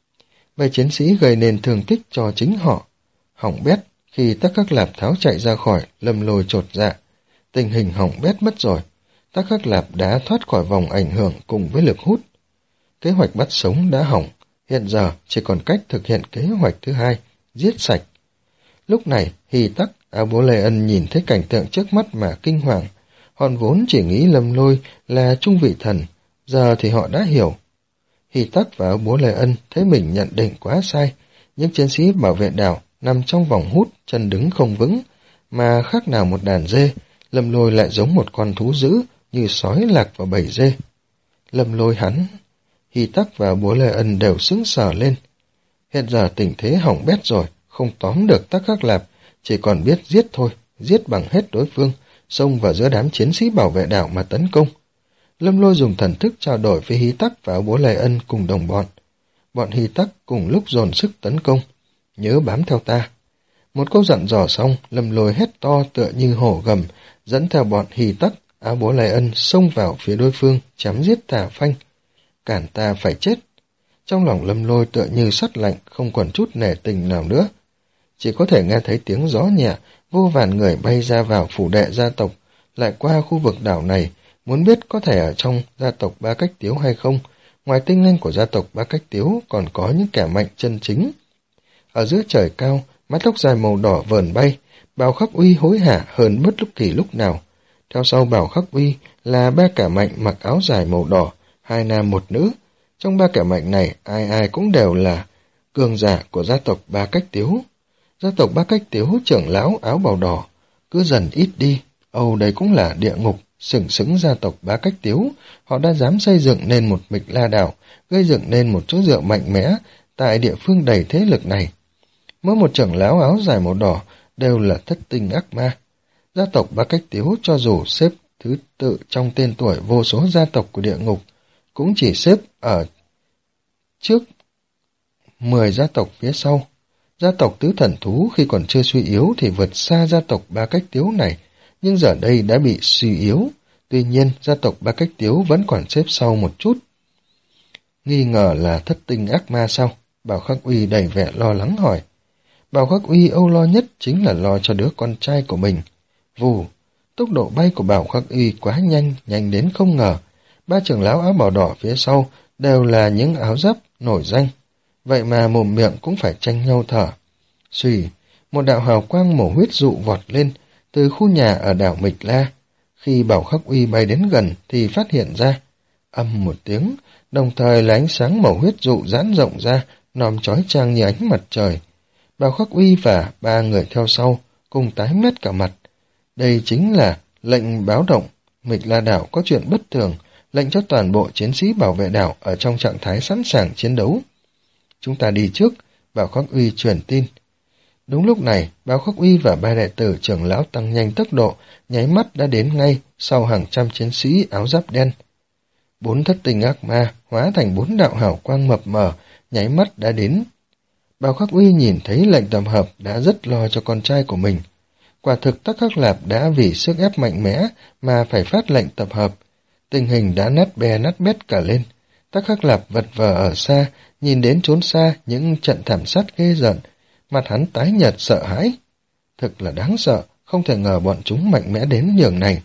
Vậy chiến sĩ gây nên thương tích cho chính họ. Hỏng bét, khi Tắc Khắc Lạp tháo chạy ra khỏi, Lâm Lôi chột dạ. Tình hình hỏng bét mất rồi. Tắc Khắc Lạp đã thoát khỏi vòng ảnh hưởng cùng với lực hút. Kế hoạch bắt sống đã hỏng, hiện giờ chỉ còn cách thực hiện kế hoạch thứ hai, giết sạch. Lúc này, Hy Tắc, Áo Bố Lê Ân nhìn thấy cảnh tượng trước mắt mà kinh hoàng. Họ vốn chỉ nghĩ Lâm Lôi là trung vị thần, giờ thì họ đã hiểu. Hy Tắc và Áo Bố Lê Ân thấy mình nhận định quá sai. Những chiến sĩ bảo vệ đảo nằm trong vòng hút, chân đứng không vững, mà khác nào một đàn dê. Lâm Lôi lại giống một con thú dữ, như sói lạc vào bầy dê. Lâm Lôi hắn... Hy Tắc và Bố Lê Ân đều sững sờ lên. Hiện giờ tình thế hỏng bét rồi, không tóm được Tắc Khắc Lạp, chỉ còn biết giết thôi, giết bằng hết đối phương, xông vào giữa đám chiến sĩ bảo vệ đảo mà tấn công. Lâm Lôi dùng thần thức trao đổi với Hy Tắc và Bố Lê Ân cùng đồng bọn. Bọn Hy Tắc cùng lúc dồn sức tấn công. Nhớ bám theo ta. Một câu dặn dò xong, Lâm Lôi hét to tựa như hổ gầm, dẫn theo bọn Hy Tắc, Áo Bố Lê Ân xông vào phía đối phương, chém giết tà phanh. Cản ta phải chết. Trong lòng Lâm Lôi tựa như sắt lạnh, không còn chút nể tình nào nữa. Chỉ có thể nghe thấy tiếng gió nhẹ, vô vàn người bay ra vào phủ đệ gia tộc, lại qua khu vực đảo này, muốn biết có thể ở trong gia tộc Ba Cách Tiếu hay không. Ngoài tinh anh của gia tộc Ba Cách Tiếu còn có những kẻ mạnh chân chính. Ở giữa trời cao, mái tóc dài màu đỏ vờn bay, Bảo Khắc Uy hối hả hơn bất lúc kỳ lúc nào. Theo sau Bảo Khắc Uy là ba kẻ mạnh mặc áo dài màu đỏ, hai nam một nữ. Trong ba kẻ mạnh này, ai ai cũng đều là cường giả của gia tộc Ba Cách Tiếu. Gia tộc Ba Cách Tiếu trưởng lão áo bào đỏ cứ dần ít đi. Âu đây cũng là địa ngục, sừng sững gia tộc Ba Cách Tiếu. Họ đã dám xây dựng nên một Mịch La đảo, gây dựng nên một chỗ dựa mạnh mẽ tại địa phương đầy thế lực này. Mỗi một trưởng lão áo dài màu đỏ đều là thất tinh ác ma. Gia tộc Ba Cách Tiếu cho dù xếp thứ tự trong tên tuổi vô số gia tộc của địa ngục, cũng chỉ xếp ở trước mười gia tộc phía sau. Gia tộc Tứ Thần Thú khi còn chưa suy yếu thì vượt xa gia tộc Ba Cách Tiếu này, nhưng giờ đây đã bị suy yếu. Tuy nhiên, gia tộc Ba Cách Tiếu vẫn còn xếp sau một chút. Nghi ngờ là thất tinh ác ma sao? Bảo Khắc Uy đầy vẻ lo lắng hỏi. Bảo Khắc Uy âu lo nhất chính là lo cho đứa con trai của mình. Vù, tốc độ bay của Bảo Khắc Uy quá nhanh, nhanh đến không ngờ. Ba trưởng lão áo bào đỏ phía sau đều là những áo giáp nổi danh. Vậy mà mồm miệng cũng phải tranh nhau thở. Xùy, một đạo hào quang màu huyết dụ vọt lên từ khu nhà ở đảo Mịch La. Khi Bảo Khắc Uy bay đến gần thì phát hiện ra. Âm một tiếng, đồng thời là ánh sáng màu huyết dụ giãn rộng ra, nòm chói chang như ánh mặt trời. Bảo Khắc Uy và ba người theo sau cùng tái mét cả mặt. Đây chính là lệnh báo động. Mịch La đảo có chuyện bất thường, lệnh cho toàn bộ chiến sĩ bảo vệ đảo ở trong trạng thái sẵn sàng chiến đấu. Chúng ta đi trước, Bảo Khắc Uy truyền tin. Đúng lúc này, Bảo Khắc Uy và ba đệ tử trưởng lão tăng nhanh tốc độ, nháy mắt đã đến ngay sau hàng trăm chiến sĩ áo giáp đen. Bốn thất tinh ác ma hóa thành bốn đạo hào quang mập mờ, nháy mắt đã đến. Bảo Khắc Uy nhìn thấy lệnh tập hợp đã rất lo cho con trai của mình. Quả thực Tắc Khắc Lạp đã vì sức ép mạnh mẽ mà phải phát lệnh tập hợp. Tình hình đã nát bè nát bét cả lên. Tắc Khắc Lạp vật vờ ở xa, nhìn đến trốn xa những trận thảm sát ghê rợn, mặt hắn tái nhợt sợ hãi. Thực là đáng sợ, không thể ngờ bọn chúng mạnh mẽ đến nhường này.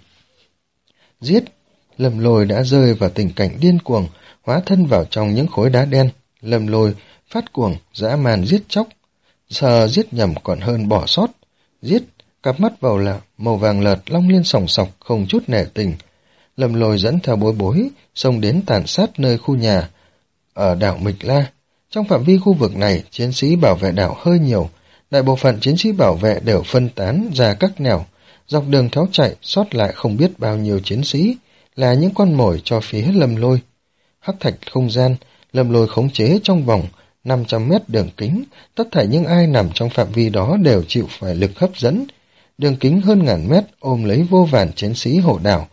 Giết! Lâm Lôi đã rơi vào tình cảnh điên cuồng, hóa thân vào trong những khối đá đen. Lâm Lôi phát cuồng, dã man giết chóc. Giờ giết nhầm còn hơn bỏ sót. Giết! Cặp mắt vào là màu vàng lợt long liên sòng sọc, không chút nể tình. Lâm Lôi dẫn theo Bối Bối, xông đến tàn sát nơi khu nhà ở đảo Mịch La. Trong phạm vi khu vực này, chiến sĩ bảo vệ đảo hơi nhiều. Đại bộ phận chiến sĩ bảo vệ đều phân tán ra các nẻo. Dọc đường tháo chạy, sót lại không biết bao nhiêu chiến sĩ, là những con mồi cho phía Lâm Lôi. Hắc thạch không gian, Lâm Lôi khống chế trong vòng năm trăm mét đường kính, tất thảy những ai nằm trong phạm vi đó đều chịu phải lực hấp dẫn. Đường kính hơn ngàn mét ôm lấy vô vàn chiến sĩ hộ đảo.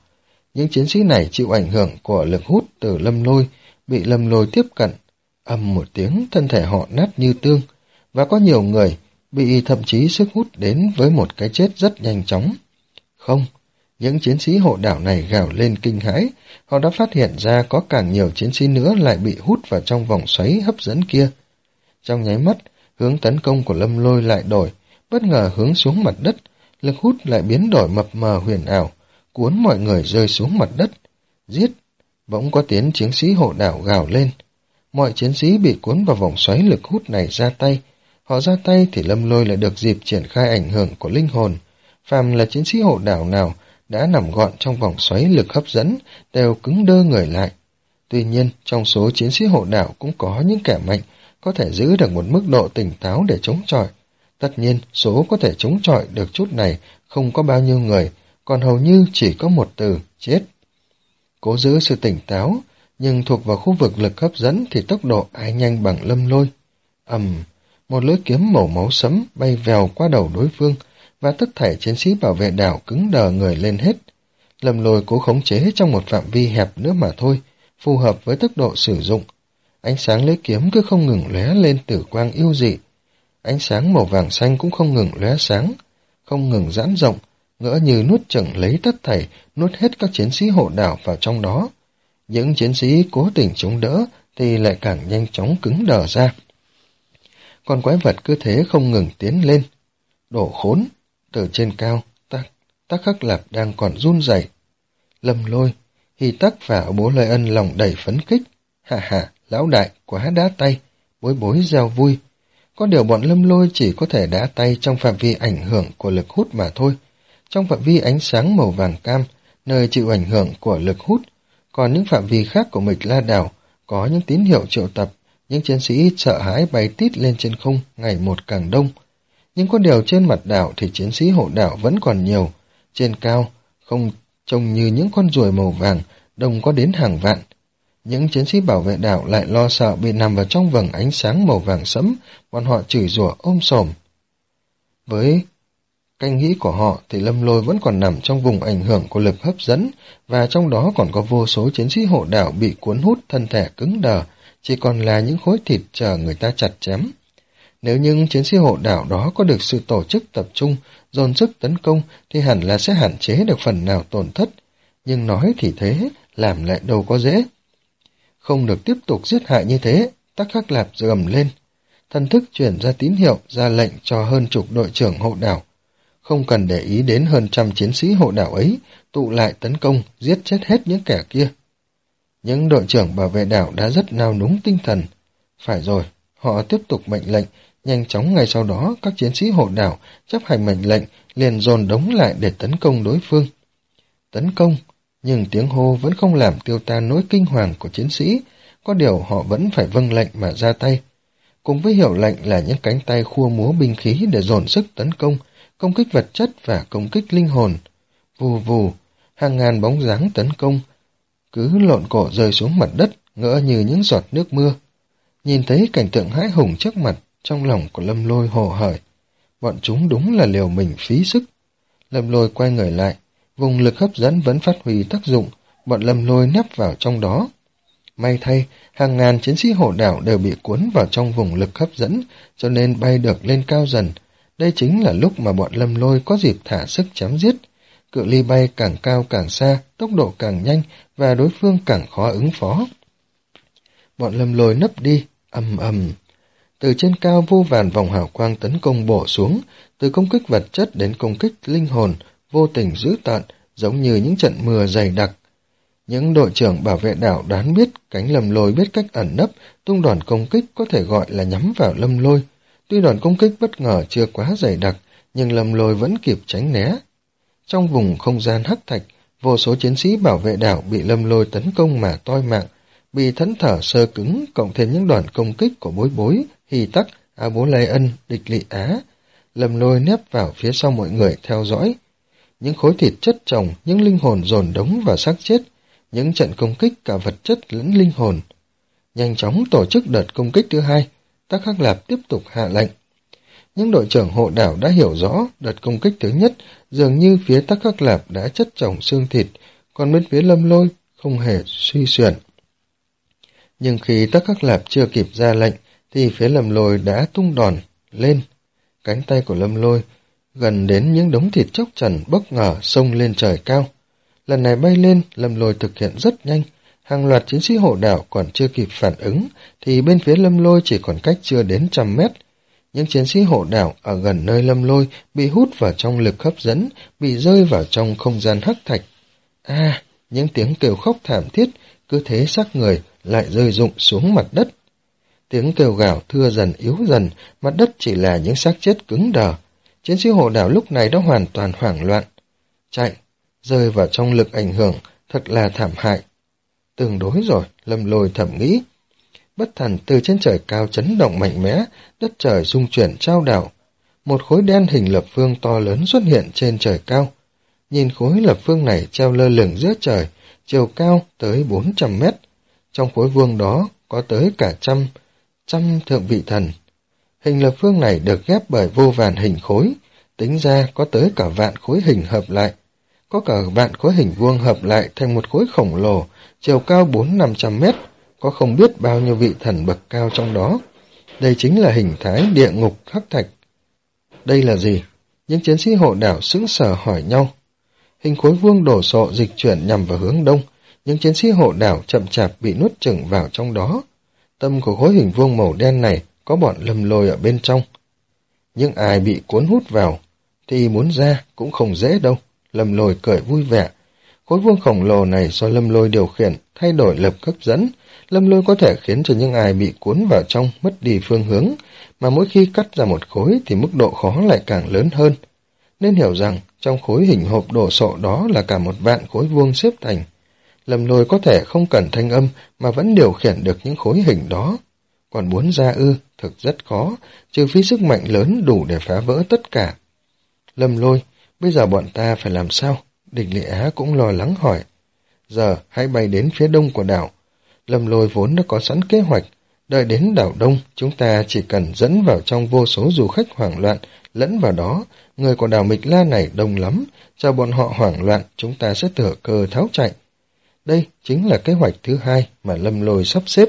Những chiến sĩ này chịu ảnh hưởng của lực hút từ Lâm Lôi, bị Lâm Lôi tiếp cận. Ầm một tiếng, thân thể họ nát như tương, và có nhiều người bị thậm chí sức hút đến với một cái chết rất nhanh chóng. Không, những chiến sĩ hộ đảo này gào lên kinh hãi, họ đã phát hiện ra có càng nhiều chiến sĩ nữa lại bị hút vào trong vòng xoáy hấp dẫn kia. Trong nháy mắt, hướng tấn công của Lâm Lôi lại đổi, bất ngờ hướng xuống mặt đất, lực hút lại biến đổi mập mờ huyền ảo, cuốn mọi người rơi xuống mặt đất. Giết! Bỗng có tiếng chiến sĩ hộ đảo gào lên. Mọi chiến sĩ bị cuốn vào vòng xoáy lực hút này ra tay. Họ ra tay thì Lâm Lôi lại được dịp triển khai ảnh hưởng của linh hồn. Phàm là chiến sĩ hộ đảo nào đã nằm gọn trong vòng xoáy lực hấp dẫn đều cứng đơ người lại. Tuy nhiên, trong số chiến sĩ hộ đảo cũng có những kẻ mạnh, có thể giữ được một mức độ tỉnh táo để chống chọi. Tất nhiên, số có thể chống chọi được chút này không có bao nhiêu người, còn hầu như chỉ có một từ, chết. Cố giữ sự tỉnh táo, nhưng thuộc vào khu vực lực hấp dẫn thì tốc độ ai nhanh bằng Lâm Lôi. Ầm, một lưỡi kiếm màu máu sẫm bay vèo qua đầu đối phương, và tất thảy chiến sĩ bảo vệ đảo cứng đờ người lên hết. Lâm Lôi cố khống chế trong một phạm vi hẹp nữa mà thôi, phù hợp với tốc độ sử dụng. Ánh sáng lưỡi kiếm cứ không ngừng lóe lên tử quang yêu dị. Ánh sáng màu vàng xanh cũng không ngừng lóe sáng, không ngừng giãn rộng, ngỡ như nuốt chửng lấy tất thảy, nuốt hết các chiến sĩ hộ đảo vào trong đó. Những chiến sĩ cố tình chống đỡ thì lại càng nhanh chóng cứng đờ ra. Con quái vật cứ thế không ngừng tiến lên. Đổ khốn! Từ trên cao, Tắc, Tắc Khắc Lạp đang còn run rẩy. Lâm Lôi, Hy Tắc và Bố Lê Ân lòng đầy phấn khích. Hà hà, lão đại, quá đá tay, Bối Bối reo vui. Có điều bọn Lâm Lôi chỉ có thể đá tay trong phạm vi ảnh hưởng của lực hút mà thôi. Trong phạm vi ánh sáng màu vàng cam, nơi chịu ảnh hưởng của lực hút, còn những phạm vi khác của Mịch La Đảo có những tín hiệu triệu tập, những chiến sĩ sợ hãi bay tít lên trên không ngày một càng đông. Nhưng có điều trên mặt đảo thì chiến sĩ hộ đảo vẫn còn nhiều, trên cao, không trông như những con ruồi màu vàng, đông có đến hàng vạn. Những chiến sĩ bảo vệ đảo lại lo sợ bị nằm vào trong vầng ánh sáng màu vàng sẫm, bọn họ chửi rủa ôm xồm. Với canh nghĩ của họ thì Lâm Lôi vẫn còn nằm trong vùng ảnh hưởng của lực hấp dẫn, và trong đó còn có vô số chiến sĩ hộ đảo bị cuốn hút, thân thể cứng đờ, chỉ còn là những khối thịt chờ người ta chặt chém. Nếu những chiến sĩ hộ đảo đó có được sự tổ chức tập trung, dồn sức tấn công thì hẳn là sẽ hạn chế được phần nào tổn thất, nhưng nói thì thế, làm lại đâu có dễ. Không được tiếp tục giết hại như thế, Tắc Khắc Lạp gầm lên. Thần thức truyền ra tín hiệu, ra lệnh cho hơn chục đội trưởng hộ đảo. Không cần để ý đến hơn trăm chiến sĩ hộ đảo ấy, tụ lại tấn công, giết chết hết những kẻ kia. Những đội trưởng bảo vệ đảo đã rất nao núng tinh thần. Phải rồi, họ tiếp tục mệnh lệnh, nhanh chóng ngay sau đó các chiến sĩ hộ đảo chấp hành mệnh lệnh liền dồn đống lại để tấn công đối phương. Tấn công, nhưng tiếng hô vẫn không làm tiêu tan nỗi kinh hoàng của chiến sĩ, có điều họ vẫn phải vâng lệnh mà ra tay. Cùng với hiệu lệnh là những cánh tay khua múa binh khí để dồn sức tấn công, công kích vật chất và công kích linh hồn. Vù vù, hàng ngàn bóng dáng tấn công, cứ lộn cổ rơi xuống mặt đất, ngỡ như những giọt nước mưa. Nhìn thấy cảnh tượng hãi hùng trước mặt, trong lòng của Lâm Lôi hồ hởi. Bọn chúng đúng là liều mình phí sức. Lâm Lôi quay người lại, vùng lực hấp dẫn vẫn phát huy tác dụng, bọn Lâm Lôi nép vào trong đó. May thay, hàng ngàn chiến sĩ hộ đảo đều bị cuốn vào trong vùng lực hấp dẫn, cho nên bay được lên cao dần. Đây chính là lúc mà bọn Lâm Lôi có dịp thả sức chém giết. Cự ly bay càng cao càng xa, tốc độ càng nhanh và đối phương càng khó ứng phó. Bọn Lâm Lôi nấp đi, ầm ầm. Từ trên cao vô vàn vòng hào quang tấn công bổ xuống, từ công kích vật chất đến công kích linh hồn, vô tình dữ tợn, giống như những trận mưa dày đặc. Những đội trưởng bảo vệ đảo đoán biết cánh Lâm Lôi biết cách ẩn nấp, tung đòn công kích có thể gọi là nhắm vào Lâm Lôi. Tuy đòn công kích bất ngờ chưa quá dày đặc, nhưng Lâm Lôi vẫn kịp tránh né. Trong vùng không gian hắc thạch, vô số chiến sĩ bảo vệ đảo bị Lâm Lôi tấn công mà toi mạng, bị thẫn thở sơ cứng, cộng thêm những đòn công kích của Bối Bối, Hy Tắc, A Bố Lê Ân, Địch Lị Á. Lâm Lôi nép vào phía sau mọi người theo dõi. Những khối thịt chất chồng, những linh hồn dồn đống vào xác chết, những trận công kích cả vật chất lẫn linh hồn. Nhanh chóng tổ chức đợt công kích thứ hai, Tắc Khắc Lạp tiếp tục hạ lệnh. Những đội trưởng hộ đảo đã hiểu rõ đợt công kích thứ nhất, dường như phía Tắc Khắc Lạp đã chất chồng xương thịt, còn bên phía Lâm Lôi không hề suy xuyển. Nhưng khi Tắc Khắc Lạp chưa kịp ra lệnh, thì phía Lâm Lôi đã tung đòn lên. Cánh tay của Lâm Lôi gần đến những đống thịt chốc trần bốc ngở xông lên trời cao. Lần này bay lên, Lâm Lôi thực hiện rất nhanh. Hàng loạt chiến sĩ hộ đảo còn chưa kịp phản ứng, thì bên phía Lâm Lôi chỉ còn cách chưa đến trăm mét. Những chiến sĩ hộ đảo ở gần nơi Lâm Lôi bị hút vào trong lực hấp dẫn, bị rơi vào trong không gian hắc thạch. À, những tiếng kêu khóc thảm thiết, cứ thế xác người lại rơi rụng xuống mặt đất. Tiếng kêu gào thưa dần yếu dần, mặt đất chỉ là những xác chết cứng đờ. Chiến sĩ hộ đảo lúc này đã hoàn toàn hoảng loạn. Chạy, rơi vào trong lực ảnh hưởng, thật là thảm hại. Tương đối rồi, Lâm Lôi thầm nghĩ. Bất thần từ trên trời cao chấn động mạnh mẽ, đất trời rung chuyển trao đảo. Một khối đen hình lập phương to lớn xuất hiện trên trời cao. Nhìn khối lập phương này treo lơ lửng giữa trời, chiều cao tới bốn trăm mét. Trong khối vuông đó có tới cả trăm, trăm thượng vị thần. Hình lập phương này được ghép bởi vô vàn hình khối, tính ra có tới cả vạn khối hình hợp lại. Có cả vạn khối hình vuông hợp lại thành một khối khổng lồ, chiều cao bốn năm trăm mét, có không biết bao nhiêu vị thần bậc cao trong đó. Đây chính là hình thái địa ngục hắc thạch. Đây là gì? Những chiến sĩ hộ đảo sững sờ hỏi nhau. Hình khối vuông đổ sộ dịch chuyển nhằm vào hướng đông, những chiến sĩ hộ đảo chậm chạp bị nuốt chửng vào trong đó. Tâm của khối hình vuông màu đen này có bọn Lâm Lôi ở bên trong. Nhưng ai bị cuốn hút vào thì muốn ra cũng không dễ đâu. Lâm Lôi cười vui vẻ. Khối vuông khổng lồ này do Lâm Lôi điều khiển, thay đổi lực hấp dẫn. Lâm Lôi có thể khiến cho những ai bị cuốn vào trong mất đi phương hướng, mà mỗi khi cắt ra một khối thì mức độ khó lại càng lớn hơn. Nên hiểu rằng trong khối hình hộp đổ sộ đó là cả một vạn khối vuông xếp thành. Lâm Lôi có thể không cần thanh âm mà vẫn điều khiển được những khối hình đó. Còn muốn ra ư, thực rất khó, trừ phi sức mạnh lớn đủ để phá vỡ tất cả. Lâm Lôi, bây giờ bọn ta phải làm sao? Địch Lệ Á cũng lo lắng hỏi. Giờ hãy bay đến phía đông của đảo. Lâm Lôi vốn đã có sẵn kế hoạch. Đợi đến đảo đông, chúng ta chỉ cần dẫn vào trong vô số du khách hoảng loạn, lẫn vào đó, người của đảo Mịch La này đông lắm, cho bọn họ hoảng loạn, chúng ta sẽ thừa cơ tháo chạy. Đây chính là kế hoạch thứ hai mà Lâm Lôi sắp xếp.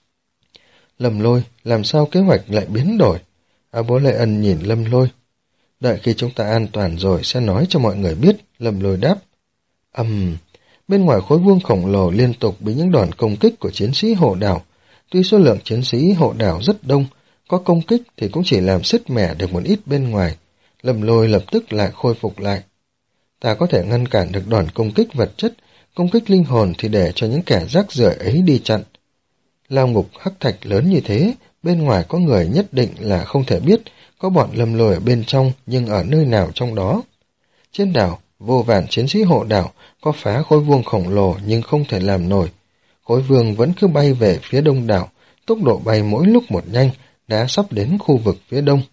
Lâm Lôi, làm sao kế hoạch lại biến đổi? A Bố Lệ Ân nhìn Lâm Lôi. Đợi khi chúng ta an toàn rồi sẽ nói cho mọi người biết, Lâm Lôi đáp. Ầm, um, bên ngoài khối vuông khổng lồ liên tục bị những đòn công kích của chiến sĩ hộ đảo. Tuy số lượng chiến sĩ hộ đảo rất đông, có công kích thì cũng chỉ làm sứt mẻ được một ít bên ngoài. Lâm Lôi lập tức lại khôi phục lại. Ta có thể ngăn cản được đòn công kích vật chất, công kích linh hồn thì để cho những kẻ rác rưởi ấy đi chặn. Lao ngục hắc thạch lớn như thế, bên ngoài có người nhất định là không thể biết có bọn Lâm Lôi ở bên trong, nhưng ở nơi nào trong đó. Trên đảo, vô vàn chiến sĩ hộ đảo có phá khối vuông khổng lồ nhưng không thể làm nổi. Khối vuông vẫn cứ bay về phía đông đảo, tốc độ bay mỗi lúc một nhanh, đã sắp đến khu vực phía đông.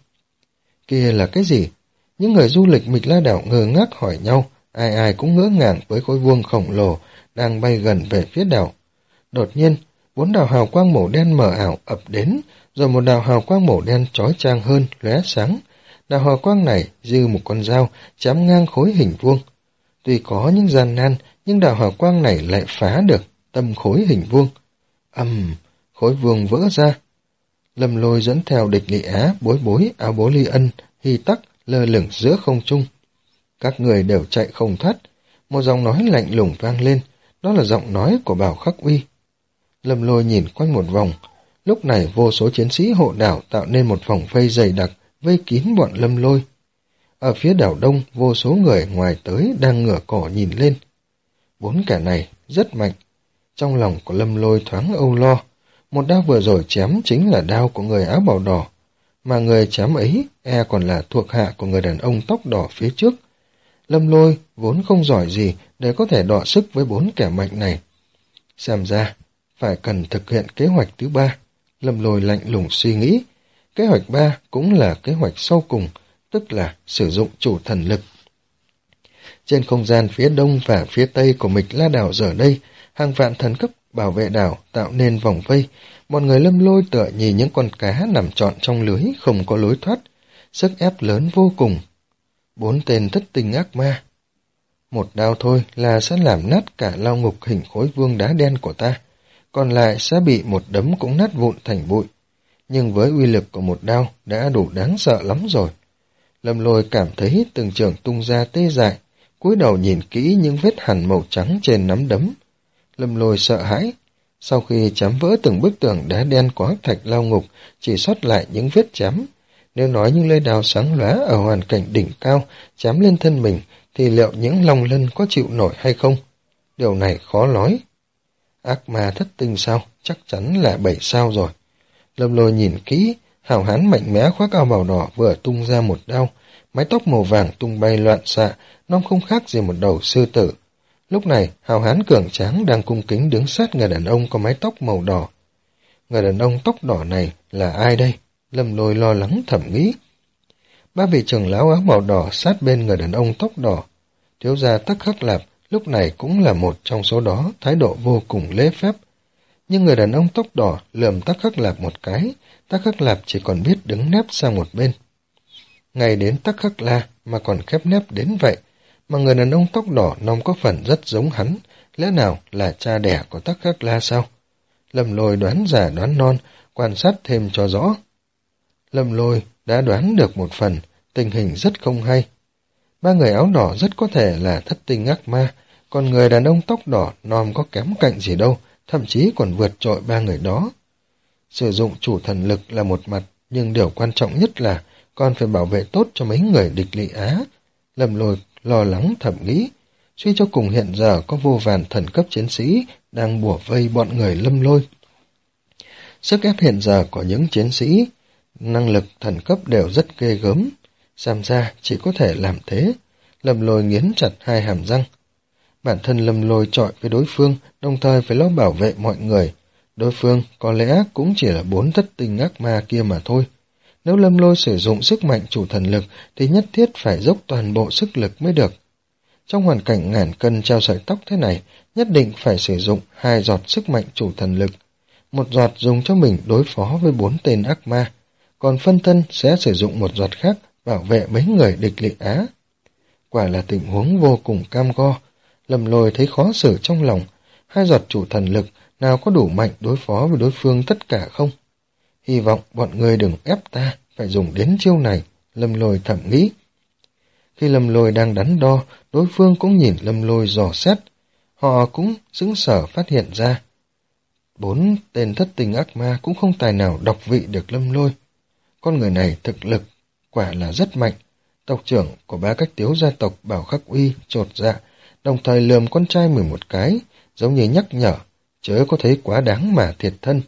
Kia là cái gì? Những người du lịch Mịch La đảo ngơ ngác hỏi nhau, ai ai cũng ngỡ ngàng với khối vuông khổng lồ đang bay gần về phía đảo. Đột nhiên, bốn đạo hào quang màu đen mờ ảo ập đến, rồi một đạo hào quang màu đen chói chang hơn lóe sáng. Đạo hào quang này như một con dao chém ngang khối hình vuông. Tuy có những gian nan, nhưng đạo hào quang này lại phá được tâm khối hình vuông. Ầm, um, khối vuông vỡ ra. Lâm Lôi dẫn theo Địch Lị Á, Bối Bối, Áo Bố Ly Ân, Hy Tắc lơ lửng giữa không trung. Các người đều chạy không thoát. Một giọng nói lạnh lùng vang lên, đó là giọng nói của Bảo Khắc Uy. Lâm Lôi nhìn quanh một vòng. Lúc này vô số chiến sĩ hộ đảo tạo nên một vòng vây dày đặc, vây kín bọn Lâm Lôi. Ở phía đảo đông, vô số người ngoài tới đang ngửa cổ nhìn lên. Bốn kẻ này rất mạnh. Trong lòng của Lâm Lôi thoáng âu lo. Một đao vừa rồi chém chính là đao của người áo bào đỏ, mà người chém ấy e còn là thuộc hạ của người đàn ông tóc đỏ phía trước. Lâm Lôi vốn không giỏi gì để có thể đọ sức với bốn kẻ mạnh này. Xem ra, phải cần thực hiện kế hoạch thứ ba. Lâm Lôi lạnh lùng suy nghĩ. Kế hoạch ba cũng là kế hoạch sau cùng, tức là sử dụng chủ thần lực. Trên không gian phía đông và phía tây của Mịch La đảo giờ đây, hàng vạn thần cấp bảo vệ đảo tạo nên vòng vây. Bọn người Lâm Lôi tựa như những con cá nằm trọn trong lưới không có lối thoát. Sức ép lớn vô cùng. Bốn tên thất tinh ác ma. Một đao thôi là sẽ làm nát cả lao ngục hình khối vuông đá đen của ta, còn lại sẽ bị một đấm cũng nát vụn thành bụi. Nhưng với uy lực của một đao đã đủ đáng sợ lắm rồi. Lâm Lôi cảm thấy từng trường tung ra tê dại, cúi đầu nhìn kỹ những vết hằn màu trắng trên nắm đấm. Lâm Lôi sợ hãi. Sau khi chém vỡ từng bức tường đá đen của hắc thạch lao ngục, chỉ sót lại những vết chém. Nếu nói những lưỡi đao sáng lóa ở hoàn cảnh đỉnh cao chém lên thân mình, thì liệu những long lân có chịu nổi hay không? Điều này khó nói. Ác ma thất tinh sao? Chắc chắn là bảy sao rồi. Lâm Lôi nhìn kỹ, hào hán mạnh mẽ khoác áo bào đỏ vừa tung ra một đao, mái tóc màu vàng tung bay loạn xạ, nó không khác gì một đầu sư tử. Lúc này, hào hán cường tráng đang cung kính đứng sát người đàn ông có mái tóc màu đỏ. Người đàn ông tóc đỏ này là ai đây? Lâm Lôi lo lắng thầm nghĩ. Ba vị trưởng lão áo màu đỏ sát bên người đàn ông tóc đỏ. Thiếu gia Tắc Khắc Lạp lúc này cũng là một trong số đó, thái độ vô cùng lễ phép. Nhưng người đàn ông tóc đỏ lườm Tắc Khắc Lạp một cái, Tắc Khắc Lạp chỉ còn biết đứng nép sang một bên. Ngay đến Tắc Khắc La mà còn khép nép đến vậy, mà người đàn ông tóc đỏ nông có phần rất giống hắn, lẽ nào là cha đẻ của Tắc Khắc La sao? Lâm Lôi đoán giả đoán non, quan sát thêm cho rõ. Lâm Lôi đã đoán được một phần, tình hình rất không hay. Ba người áo đỏ rất có thể là thất tinh ác ma, còn người đàn ông tóc đỏ non có kém cạnh gì đâu, thậm chí còn vượt trội ba người đó. Sử dụng chủ thần lực là một mặt, nhưng điều quan trọng nhất là còn phải bảo vệ tốt cho mấy người địch Lị Á. Lâm Lôi lo lắng thầm nghĩ, suy cho cùng hiện giờ có vô vàn thần cấp chiến sĩ đang bủa vây bọn người Lâm Lôi. Sức ép hiện giờ của những chiến sĩ, năng lực thần cấp đều rất ghê gớm, xem ra chỉ có thể làm thế. Lâm Lôi nghiến chặt hai hàm răng. Bản thân Lâm Lôi chọi với đối phương, đồng thời phải lo bảo vệ mọi người. Đối phương có lẽ cũng chỉ là bốn thất tinh ác ma kia mà thôi. Nếu Lâm Lôi sử dụng sức mạnh chủ thần lực thì nhất thiết phải dốc toàn bộ sức lực mới được. Trong hoàn cảnh ngàn cân treo sợi tóc thế này, nhất định phải sử dụng hai giọt sức mạnh chủ thần lực. Một giọt dùng cho mình đối phó với bốn tên ác ma, còn phân thân sẽ sử dụng một giọt khác bảo vệ mấy người địch Lị Á. Quả là tình huống vô cùng cam go. Lâm Lôi thấy khó xử trong lòng, hai giọt chủ thần lực nào có đủ mạnh đối phó với đối phương tất cả không? Hy vọng bọn người đừng ép ta phải dùng đến chiêu này, Lâm Lôi thầm nghĩ. Khi Lâm Lôi đang đắn đo, đối phương cũng nhìn Lâm Lôi dò xét. Họ cũng sững sờ phát hiện ra. Bốn tên thất tình ác ma cũng không tài nào đọc vị được Lâm Lôi. Con người này thực lực quả là rất mạnh. Tộc trưởng của ba cách tiếu gia tộc Bảo Khắc Uy chột dạ, đồng thời lườm con trai mình một cái, giống như nhắc nhở, chớ có thấy quá đáng mà thiệt thân.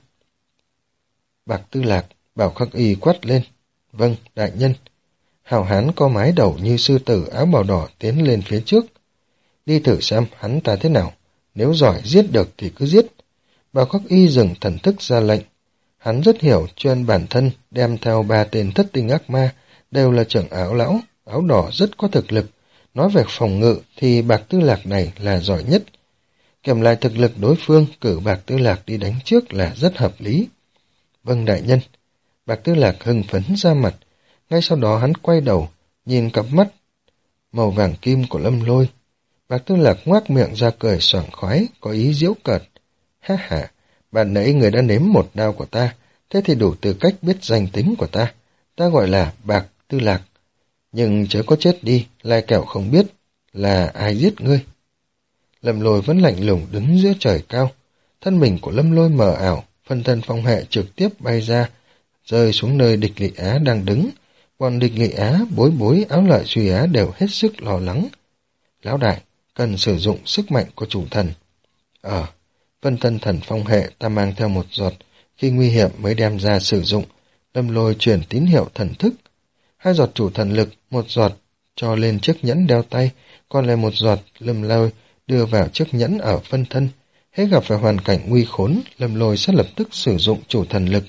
Bạc Tư Lạc, Bảo Khắc Uy quát lên. Vâng, đại nhân. Hào hán có mái đầu như sư tử áo bào đỏ tiến lên phía trước. Đi thử xem hắn ta thế nào, nếu giỏi giết được thì cứ giết. Bảo Khắc Uy dừng thần thức ra lệnh. Hắn rất hiểu chuyên bản thân đem theo ba tên thất tinh ác ma, đều là trưởng áo lão, áo đỏ rất có thực lực. Nói về phòng ngự thì Bạc Tư Lạc này là giỏi nhất. Kèm lại thực lực đối phương, cử Bạc Tư Lạc đi đánh trước là rất hợp lý. Vâng đại nhân. Bạc Tư Lạc hưng phấn ra mặt. Ngay sau đó hắn quay đầu, nhìn cặp mắt màu vàng kim của Lâm Lôi. Bạc Tư Lạc ngoác miệng ra cười sảng khoái, có ý giễu cợt. Ha ha, bạn nãy người đã nếm một đao của ta, thế thì đủ tư cách biết danh tính của ta. Ta gọi là Bạc Tư Lạc. Nhưng chớ có chết đi, lai kẻo không biết là ai giết ngươi. Lâm Lôi vẫn lạnh lùng đứng giữa trời cao. Thân mình của Lâm Lôi mờ ảo, phân thân phong hệ trực tiếp bay ra, rơi xuống nơi địch Lị Á đang đứng. Bọn địch Lị Á, Bối Bối, Áo Lợi Suy Á đều hết sức lo lắng. Lão đại, cần sử dụng sức mạnh của chủ thần. Ờ, phân thân thần phong hệ ta mang theo một giọt, khi nguy hiểm mới đem ra sử dụng. Lâm Lôi truyền tín hiệu thần thức. Hai giọt chủ thần lực, một giọt cho lên chiếc nhẫn đeo tay, còn lại một giọt Lâm Lôi đưa vào chiếc nhẫn ở phân thân. Hết gặp phải hoàn cảnh nguy khốn, Lâm Lôi sẽ lập tức sử dụng chủ thần lực.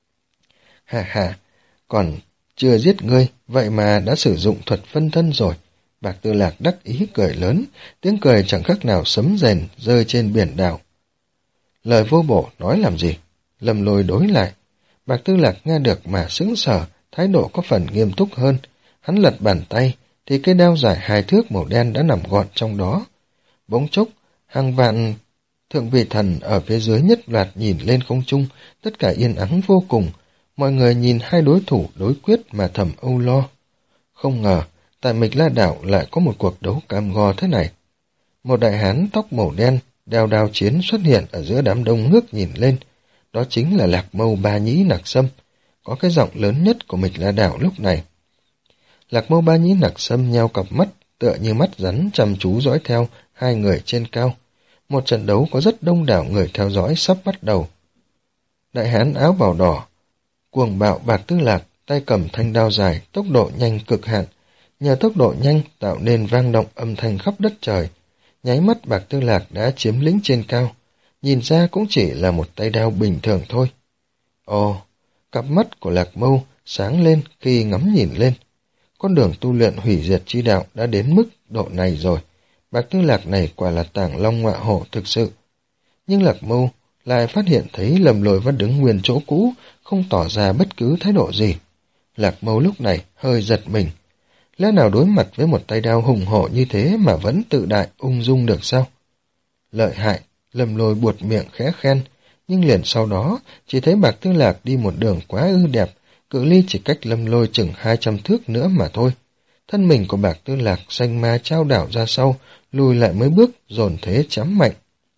Hà hà, còn chưa giết ngươi, vậy mà đã sử dụng thuật phân thân rồi. Bạc Tư Lạc đắc ý cười lớn, tiếng cười chẳng khác nào sấm rền rơi trên biển đảo. Lời vô bổ nói làm gì? Lâm Lôi đối lại. Bạc Tư Lạc nghe được mà sững sờ, thái độ có phần nghiêm túc hơn. Hắn lật bàn tay, thì cây đao dài hai thước màu đen đã nằm gọn trong đó. Bỗng chốc, hàng vạn thượng vị thần ở phía dưới nhất loạt nhìn lên không trung, tất cả yên ắng vô cùng. Mọi người nhìn hai đối thủ đối quyết mà thầm âu lo. Không ngờ, tại Mịch La Đảo lại có một cuộc đấu cam go thế này. Một đại hán tóc màu đen, đeo đao chiến xuất hiện ở giữa đám đông ngước nhìn lên. Đó chính là Lạc Mâu Ba Nhĩ Nặc Sâm, có cái giọng lớn nhất của Mịch La Đảo lúc này. Lạc Mâu Ba Nhĩ Nặc Sâm nheo cặp mắt, tựa như mắt rắn chăm chú dõi theo hai người trên cao. Một trận đấu có rất đông đảo người theo dõi sắp bắt đầu. Đại hán áo bào đỏ, cuồng bạo Bạc Tư Lạc, tay cầm thanh đao dài, tốc độ nhanh cực hạn. Nhờ tốc độ nhanh tạo nên vang động âm thanh khắp đất trời. Nháy mắt Bạc Tư Lạc đã chiếm lĩnh trên cao. Nhìn ra cũng chỉ là một tay đao bình thường thôi. Ồ, cặp mắt của Lạc Mâu sáng lên khi ngắm nhìn lên. Con đường tu luyện hủy diệt chi đạo đã đến mức độ này rồi. Bạc Tư Lạc này quả là tàng long ngọa hổ thực sự. Nhưng Lạc Mâu lại phát hiện thấy Lâm Lôi vẫn đứng nguyên chỗ cũ, không tỏ ra bất cứ thái độ gì. Lạc Mâu lúc này hơi giật mình. Lẽ nào đối mặt với một tay đao hùng hổ như thế mà vẫn tự đại ung dung được sao? Lợi hại, Lâm Lôi buột miệng khẽ khen, nhưng liền sau đó chỉ thấy Bạc Tư Lạc đi một đường quá ư đẹp, cự ly chỉ cách Lâm Lôi chừng hai trăm thước nữa mà thôi. Thân mình của Bạc Tư Lạc xanh ma trao đảo ra sau, lùi lại mấy bước, dồn thế chém mạnh.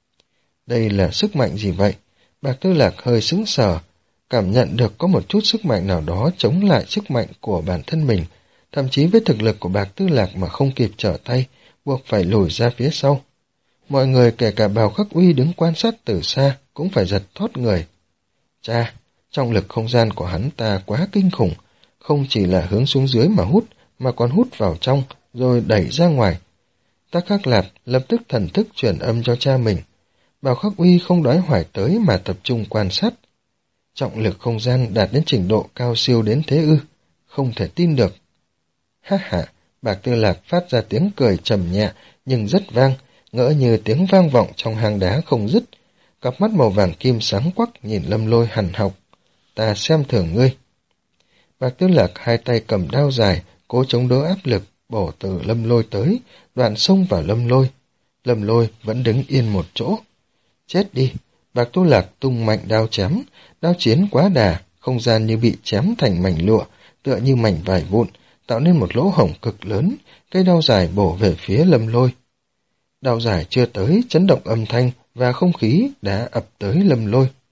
Đây là sức mạnh gì vậy? Bạc Tư Lạc hơi sững sờ, cảm nhận được có một chút sức mạnh nào đó chống lại sức mạnh của bản thân mình, thậm chí với thực lực của Bạc Tư Lạc mà không kịp trở tay, buộc phải lùi ra phía sau. Mọi người kể cả Bào Khắc Uy đứng quan sát từ xa cũng phải giật thót người. Cha, trọng lực không gian của hắn ta quá kinh khủng, không chỉ là hướng xuống dưới mà hút, mà còn hút vào trong, rồi đẩy ra ngoài. Tắc Khắc Lạt lập tức thần thức truyền âm cho cha mình. Bào Khắc Uy không đói hoài tới mà tập trung quan sát. Trọng lực không gian đạt đến trình độ cao siêu đến thế ư, không thể tin được. Ha ha, Bạc Tư Lạc phát ra tiếng cười trầm nhẹ nhưng rất vang, ngỡ như tiếng vang vọng trong hang đá không dứt. Cặp mắt màu vàng kim sáng quắc nhìn Lâm Lôi hằn học. Ta xem thường ngươi. Bạc Tư Lạc hai tay cầm đao dài, cố chống đỡ áp lực, bổ từ Lâm Lôi tới, đoạn xông vào Lâm Lôi. Lâm Lôi vẫn đứng yên một chỗ. Chết đi! Bạc Tư Lạc tung mạnh đao chém, đao chiến quá đà, không gian như bị chém thành mảnh lụa, tựa như mảnh vải vụn, tạo nên một lỗ hổng cực lớn, cây đao dài bổ về phía Lâm Lôi. Đao dài chưa tới, chấn động âm thanh và không khí đã ập tới Lâm Lôi.